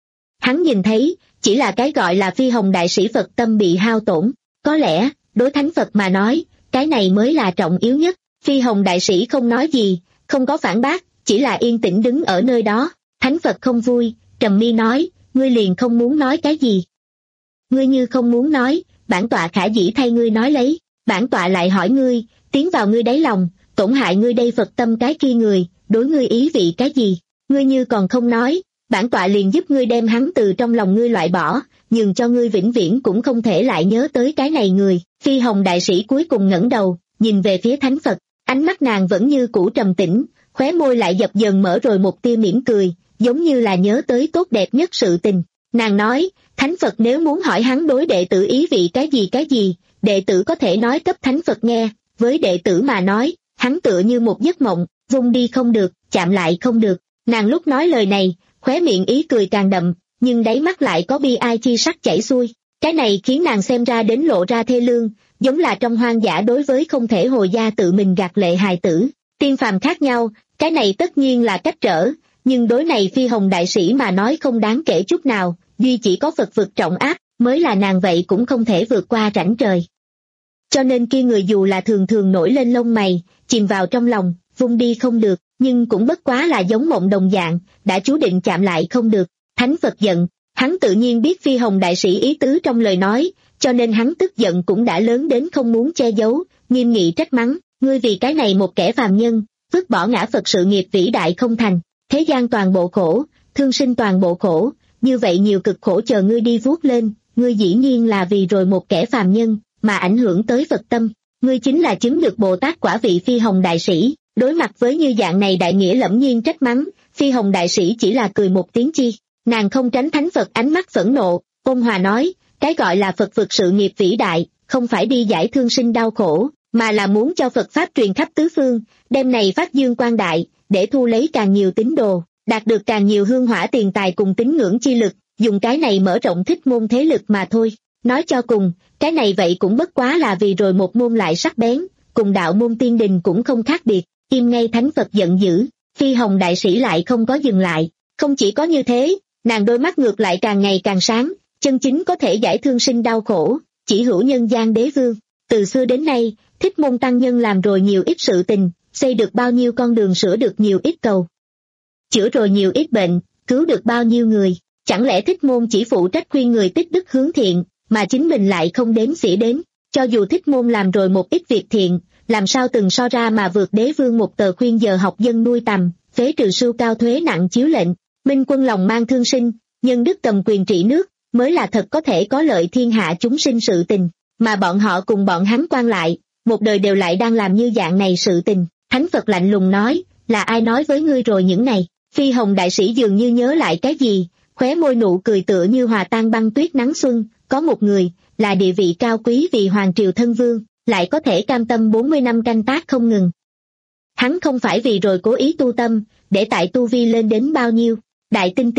Hắn nhìn thấy, chỉ là cái gọi là Phi Hồng đại sĩ Phật tâm bị hao tổn, có lẽ, đối Thánh Phật mà nói, cái này mới là trọng yếu nhất. Phi Hồng đại sĩ không nói gì, không có phản bác, chỉ là yên tĩnh đứng ở nơi đó. Thánh Phật không vui, trầm mi nói, ngươi liền không muốn nói cái gì. Ngươi như không muốn nói, bản tọa khả dĩ thay ngươi nói lấy, bản tọa lại hỏi ngươi, tiến vào ngươi đáy lòng, tổn hại ngươi đây Phật tâm cái kia người, đối ngươi ý vị cái gì, ngươi như còn không nói, bản tọa liền giúp ngươi đem hắn từ trong lòng ngươi loại bỏ, nhưng cho ngươi vĩnh viễn cũng không thể lại nhớ tới cái này người. Phi Hồng đại sĩ cuối cùng ngẩng đầu, nhìn về phía Thánh Phật, ánh mắt nàng vẫn như cũ trầm tĩnh, khóe môi lại dập dần mở rồi một tia mỉm cười, giống như là nhớ tới tốt đẹp nhất sự tình. Nàng nói, Thánh Phật nếu muốn hỏi hắn đối đệ tử ý vị cái gì cái gì, đệ tử có thể nói cấp Thánh Phật nghe, với đệ tử mà nói, hắn tựa như một giấc mộng, vung đi không được, chạm lại không được. Nàng lúc nói lời này, khóe miệng ý cười càng đậm, nhưng đáy mắt lại có bi ai chi sắc chảy xuôi. Cái này khiến nàng xem ra đến lộ ra thê lương, giống là trong hoang dã đối với không thể hồi gia tự mình gạt lệ hài tử. Tiên phàm khác nhau, cái này tất nhiên là cách trở, nhưng đối này Phi Hồng đại sĩ mà nói không đáng kể chút nào, duy chỉ có Phật vực trọng áp, mới là nàng vậy cũng không thể vượt qua rãnh trời. Cho nên kia người dù là thường thường nổi lên lông mày, chìm vào trong lòng, vung đi không được, nhưng cũng bất quá là giống mộng đồng dạng, đã chú định chạm lại không được. Thánh Phật giận, hắn tự nhiên biết Phi Hồng đại sĩ ý tứ trong lời nói, cho nên hắn tức giận cũng đã lớn đến không muốn che giấu, nghiêm nghị trách mắng, ngươi vì cái này một kẻ phàm nhân, vứt bỏ ngã Phật sự nghiệp vĩ đại không thành, thế gian toàn bộ khổ, thương sinh toàn bộ khổ, như vậy nhiều cực khổ chờ ngươi đi vuốt lên, ngươi dĩ nhiên là vì rồi một kẻ phàm nhân, mà ảnh hưởng tới Phật tâm, ngươi chính là chứng được Bồ Tát quả vị Phi Hồng đại sĩ. Đối mặt với như dạng này đại nghĩa lẫm nhiên trách mắng, Phi Hồng đại sĩ chỉ là cười một tiếng chi, nàng không tránh Thánh Phật ánh mắt phẫn nộ, ôn hòa nói, cái gọi là Phật vực sự nghiệp vĩ đại, không phải đi giải thương sinh đau khổ, mà là muốn cho Phật Pháp truyền khắp tứ phương, đem này phát dương quang đại, để thu lấy càng nhiều tín đồ, đạt được càng nhiều hương hỏa tiền tài cùng tín ngưỡng chi lực, dùng cái này mở rộng thích môn thế lực mà thôi. Nói cho cùng, cái này vậy cũng bất quá là vì rồi một môn lại sắc bén, cùng đạo môn tiên đình cũng không khác biệt. Im ngay Thánh Phật giận dữ, Phi Hồng đại sĩ lại không có dừng lại, không chỉ có như thế, nàng đôi mắt ngược lại càng ngày càng sáng, chân chính có thể giải thương sinh đau khổ, chỉ hữu nhân gian đế vương. Từ xưa đến nay, Thích Môn tăng nhân làm rồi nhiều ít sự tình, xây được bao nhiêu con đường, sửa được nhiều ít cầu, chữa rồi nhiều ít bệnh, cứu được bao nhiêu người, chẳng lẽ Thích Môn chỉ phụ trách khuyên người tích đức hướng thiện, mà chính mình lại không đếm xỉa đến? Cho dù Thích Môn làm rồi một ít việc thiện, làm sao từng so ra mà vượt đế vương một tờ khuyên giờ học dân nuôi tầm, phế trừ sưu cao thuế nặng chiếu lệnh, minh quân lòng mang thương sinh, nhân đức cầm quyền trị nước, mới là thật có thể có lợi thiên hạ chúng sinh sự tình, mà bọn họ cùng bọn hắn quan lại, một đời đều lại đang làm như dạng này sự tình. Thánh Phật lạnh lùng nói, là ai nói với ngươi rồi những này? Phi Hồng đại sĩ dường như nhớ lại cái gì, khóe môi nụ cười tựa như hòa tan băng tuyết nắng xuân, có một người, là địa vị cao quý vì hoàng triều thân vương, lại có thể cam tâm bốn mươi năm canh tác không ngừng. Hắn không phải vì rồi cố ý tu tâm, để tại tu vi lên đến bao nhiêu, đại tinh tiến,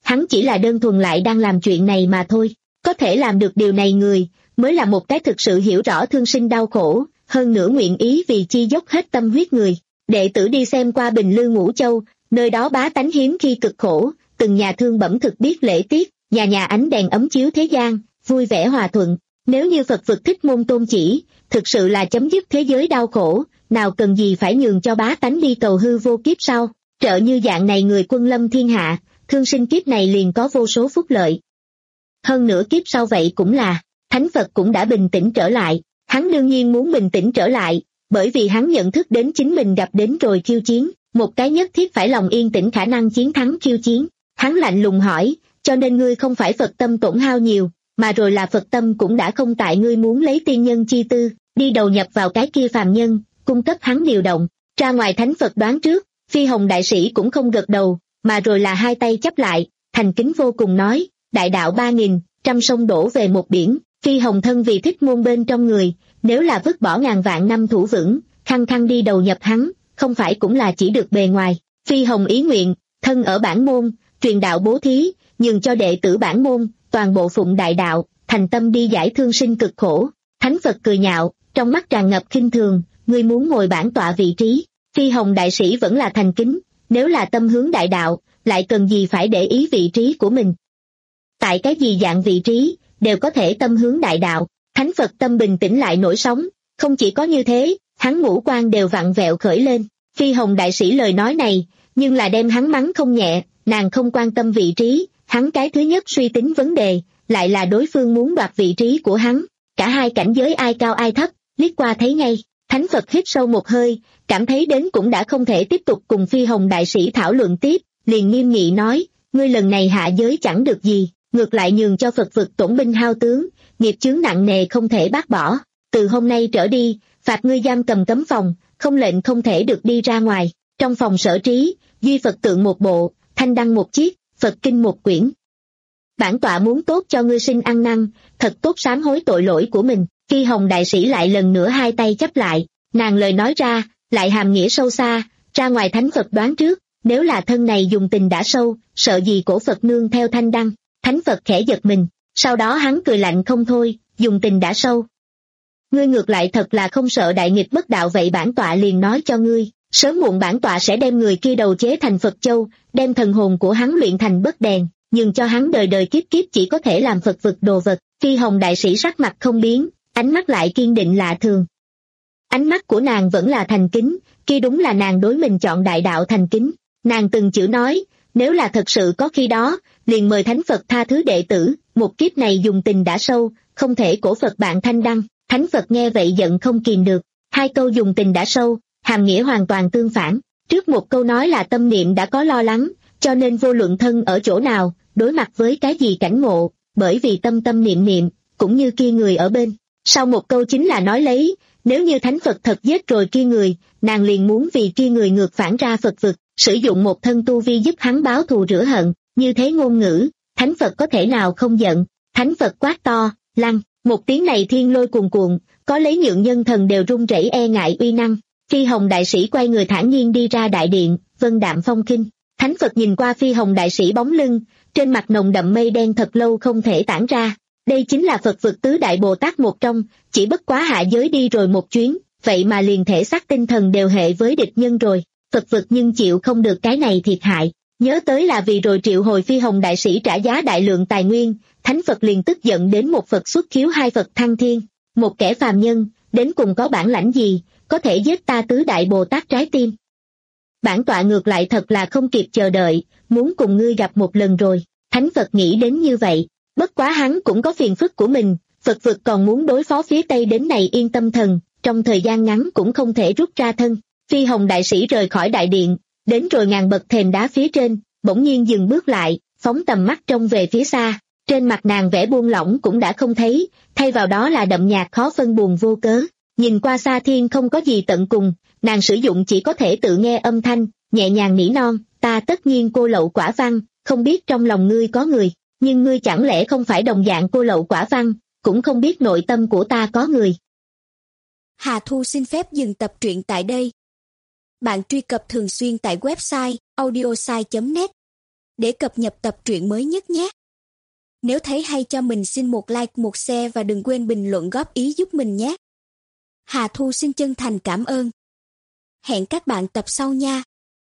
hắn chỉ là đơn thuần lại đang làm chuyện này mà thôi. Có thể làm được điều này người, mới là một cái thực sự hiểu rõ thương sinh đau khổ, hơn nữa nguyện ý vì chi dốc hết tâm huyết người. Đệ tử đi xem qua Bình Lư Ngũ Châu, nơi đó bá tánh hiếm khi cực khổ, từng nhà thương bẩm thực biết lễ tiết, nhà nhà ánh đèn ấm chiếu thế gian, vui vẻ hòa thuận. Nếu như Phật vực Thích Môn tôn chỉ, thực sự là chấm dứt thế giới đau khổ, nào cần gì phải nhường cho bá tánh đi cầu hư vô kiếp sau. Trợ như dạng này người quân lâm thiên hạ, thương sinh kiếp này liền có vô số phúc lợi. Hơn nữa kiếp sau vậy cũng là, Thánh Phật cũng đã bình tĩnh trở lại, hắn đương nhiên muốn bình tĩnh trở lại, bởi vì hắn nhận thức đến chính mình gặp đến rồi khiêu chiến, một cái nhất thiết phải lòng yên tĩnh khả năng chiến thắng khiêu chiến. Hắn lạnh lùng hỏi, cho nên ngươi không phải Phật tâm tổn hao nhiều, mà rồi là Phật tâm cũng đã không tại ngươi muốn lấy tiên nhân chi tư, đi đầu nhập vào cái kia phàm nhân, cung cấp hắn điều động. Ra ngoài Thánh Phật đoán trước, Phi Hồng đại sĩ cũng không gật đầu, mà rồi là hai tay chắp lại, thành kính vô cùng nói, đại đạo ba nghìn, trăm sông đổ về một biển, Phi Hồng thân vì Thích Môn bên trong người, nếu là vứt bỏ ngàn vạn năm thủ vững, khăng khăng đi đầu nhập hắn, không phải cũng là chỉ được bề ngoài. Phi Hồng ý nguyện, thân ở bản môn, truyền đạo bố thí, nhường cho đệ tử bản môn, toàn bộ phụng đại đạo, thành tâm đi giải thương sinh cực khổ. Thánh Phật cười nhạo, trong mắt tràn ngập khinh thường, ngươi muốn ngồi bản tọa vị trí. Phi Hồng đại sĩ vẫn là thành kính, nếu là tâm hướng đại đạo, lại cần gì phải để ý vị trí của mình. Tại cái gì dạng vị trí, đều có thể tâm hướng đại đạo. Thánh Phật tâm bình tĩnh lại nổi sóng, không chỉ có như thế, hắn ngũ quan đều vặn vẹo khởi lên. Phi Hồng đại sĩ lời nói này, nhưng là đem hắn mắng không nhẹ, nàng không quan tâm vị trí, hắn cái thứ nhất suy tính vấn đề, lại là đối phương muốn đoạt vị trí của hắn. Cả hai cảnh giới ai cao ai thấp, liếc qua thấy ngay. Thánh Phật hít sâu một hơi, cảm thấy đến cũng đã không thể tiếp tục cùng Phi Hồng đại sĩ thảo luận tiếp, liền nghiêm nghị nói, ngươi lần này hạ giới chẳng được gì, ngược lại nhường cho Phật vực tổn binh hao tướng, nghiệp chướng nặng nề không thể bác bỏ. Từ hôm nay trở đi, phạt ngươi giam cầm cấm phòng, không lệnh không thể được đi ra ngoài. Trong phòng sở trí, duy Phật tượng một bộ, thanh đăng một chiếc, Phật kinh một quyển. Bản tọa muốn tốt cho ngươi sinh ăn năn, thật tốt sám hối tội lỗi của mình. Phi Hồng đại sĩ lại lần nữa hai tay chắp lại, nàng lời nói ra, lại hàm nghĩa sâu xa, ra ngoài Thánh Phật đoán trước, nếu là thân này dùng tình đã sâu, sợ gì cổ Phật nương theo thanh đăng. Thánh Phật khẽ giật mình, sau đó hắn cười lạnh không thôi, dùng tình đã sâu. Ngươi ngược lại thật là không sợ đại nghịch bất đạo, vậy bản tọa liền nói cho ngươi, sớm muộn bản tọa sẽ đem người kia đầu chế thành Phật Châu, đem thần hồn của hắn luyện thành bất đèn, nhưng cho hắn đời đời kiếp kiếp chỉ có thể làm Phật vực đồ vật. Phi Hồng đại sĩ sắc mặt không biến, ánh mắt lại kiên định lạ thường. Ánh mắt của nàng vẫn là thành kính, kia đúng là nàng đối mình chọn đại đạo thành kính. Nàng từng chữ nói, nếu là thật sự có khi đó, liền mời Thánh Phật tha thứ đệ tử, một kiếp này dùng tình đã sâu, không thể cổ Phật bạn thanh đăng. Thánh Phật nghe vậy giận không kìm được, hai câu dùng tình đã sâu, hàm nghĩa hoàn toàn tương phản. Trước một câu nói là tâm niệm đã có lo lắng, cho nên vô luận thân ở chỗ nào, đối mặt với cái gì cảnh ngộ, bởi vì tâm tâm niệm niệm, cũng như kia người ở bên. Sau một câu chính là nói lấy, nếu như Thánh Phật thật giết rồi kia người, nàng liền muốn vì kia người ngược phản ra Phật vực, sử dụng một thân tu vi giúp hắn báo thù rửa hận. Như thế ngôn ngữ, Thánh Phật có thể nào không giận. Thánh Phật quát to, lăng, một tiếng này thiên lôi cuồn cuộn, có lấy nhượng nhân thần đều run rẩy e ngại uy năng. Phi Hồng đại sĩ quay người thản nhiên đi ra đại điện, vân đạm phong khinh. Thánh Phật nhìn qua Phi Hồng đại sĩ bóng lưng, trên mặt nồng đậm mây đen thật lâu không thể tản ra. Đây chính là Phật vực tứ đại Bồ Tát một trong, chỉ bất quá hạ giới đi rồi một chuyến, vậy mà liền thể xác tinh thần đều hệ với địch nhân rồi. Phật vực nhưng chịu không được cái này thiệt hại. Nhớ tới là vì rồi triệu hồi Phi Hồng đại sĩ trả giá đại lượng tài nguyên, Thánh Phật liền tức giận đến một Phật xuất khiếu hai Phật thăng thiên. Một kẻ phàm nhân, đến cùng có bản lãnh gì, có thể giết ta tứ đại Bồ Tát trái tim. Bản tọa ngược lại thật là không kịp chờ đợi, muốn cùng ngươi gặp một lần rồi. Thánh Phật nghĩ đến như vậy, bất quá hắn cũng có phiền phức của mình, Phật vực còn muốn đối phó phía Tây đến này yên tâm thần, trong thời gian ngắn cũng không thể rút ra thân. Phi Hồng đại sĩ rời khỏi đại điện, đến rồi ngàn bậc thềm đá phía trên, bỗng nhiên dừng bước lại, phóng tầm mắt trông về phía xa, trên mặt nàng vẻ buông lỏng cũng đã không thấy, thay vào đó là đậm nhạt khó phân buồn vô cớ. Nhìn qua xa thiên không có gì tận cùng, nàng sử dụng chỉ có thể tự nghe âm thanh, nhẹ nhàng nỉ non, ta tất nhiên cô lậu quả văn, không biết trong lòng ngươi có người, nhưng ngươi chẳng lẽ không phải đồng dạng cô lậu quả văn, cũng không biết nội tâm của ta có người. Hà Thu xin phép dừng tập truyện tại đây. Bạn truy cập thường xuyên tại website audiosai chấm net. để cập nhật tập truyện mới nhất nhé. Nếu thấy hay cho mình xin một like, một share và đừng quên bình luận góp ý giúp mình nhé. Hà Thu xin chân thành cảm ơn. Hẹn các bạn tập sau nha.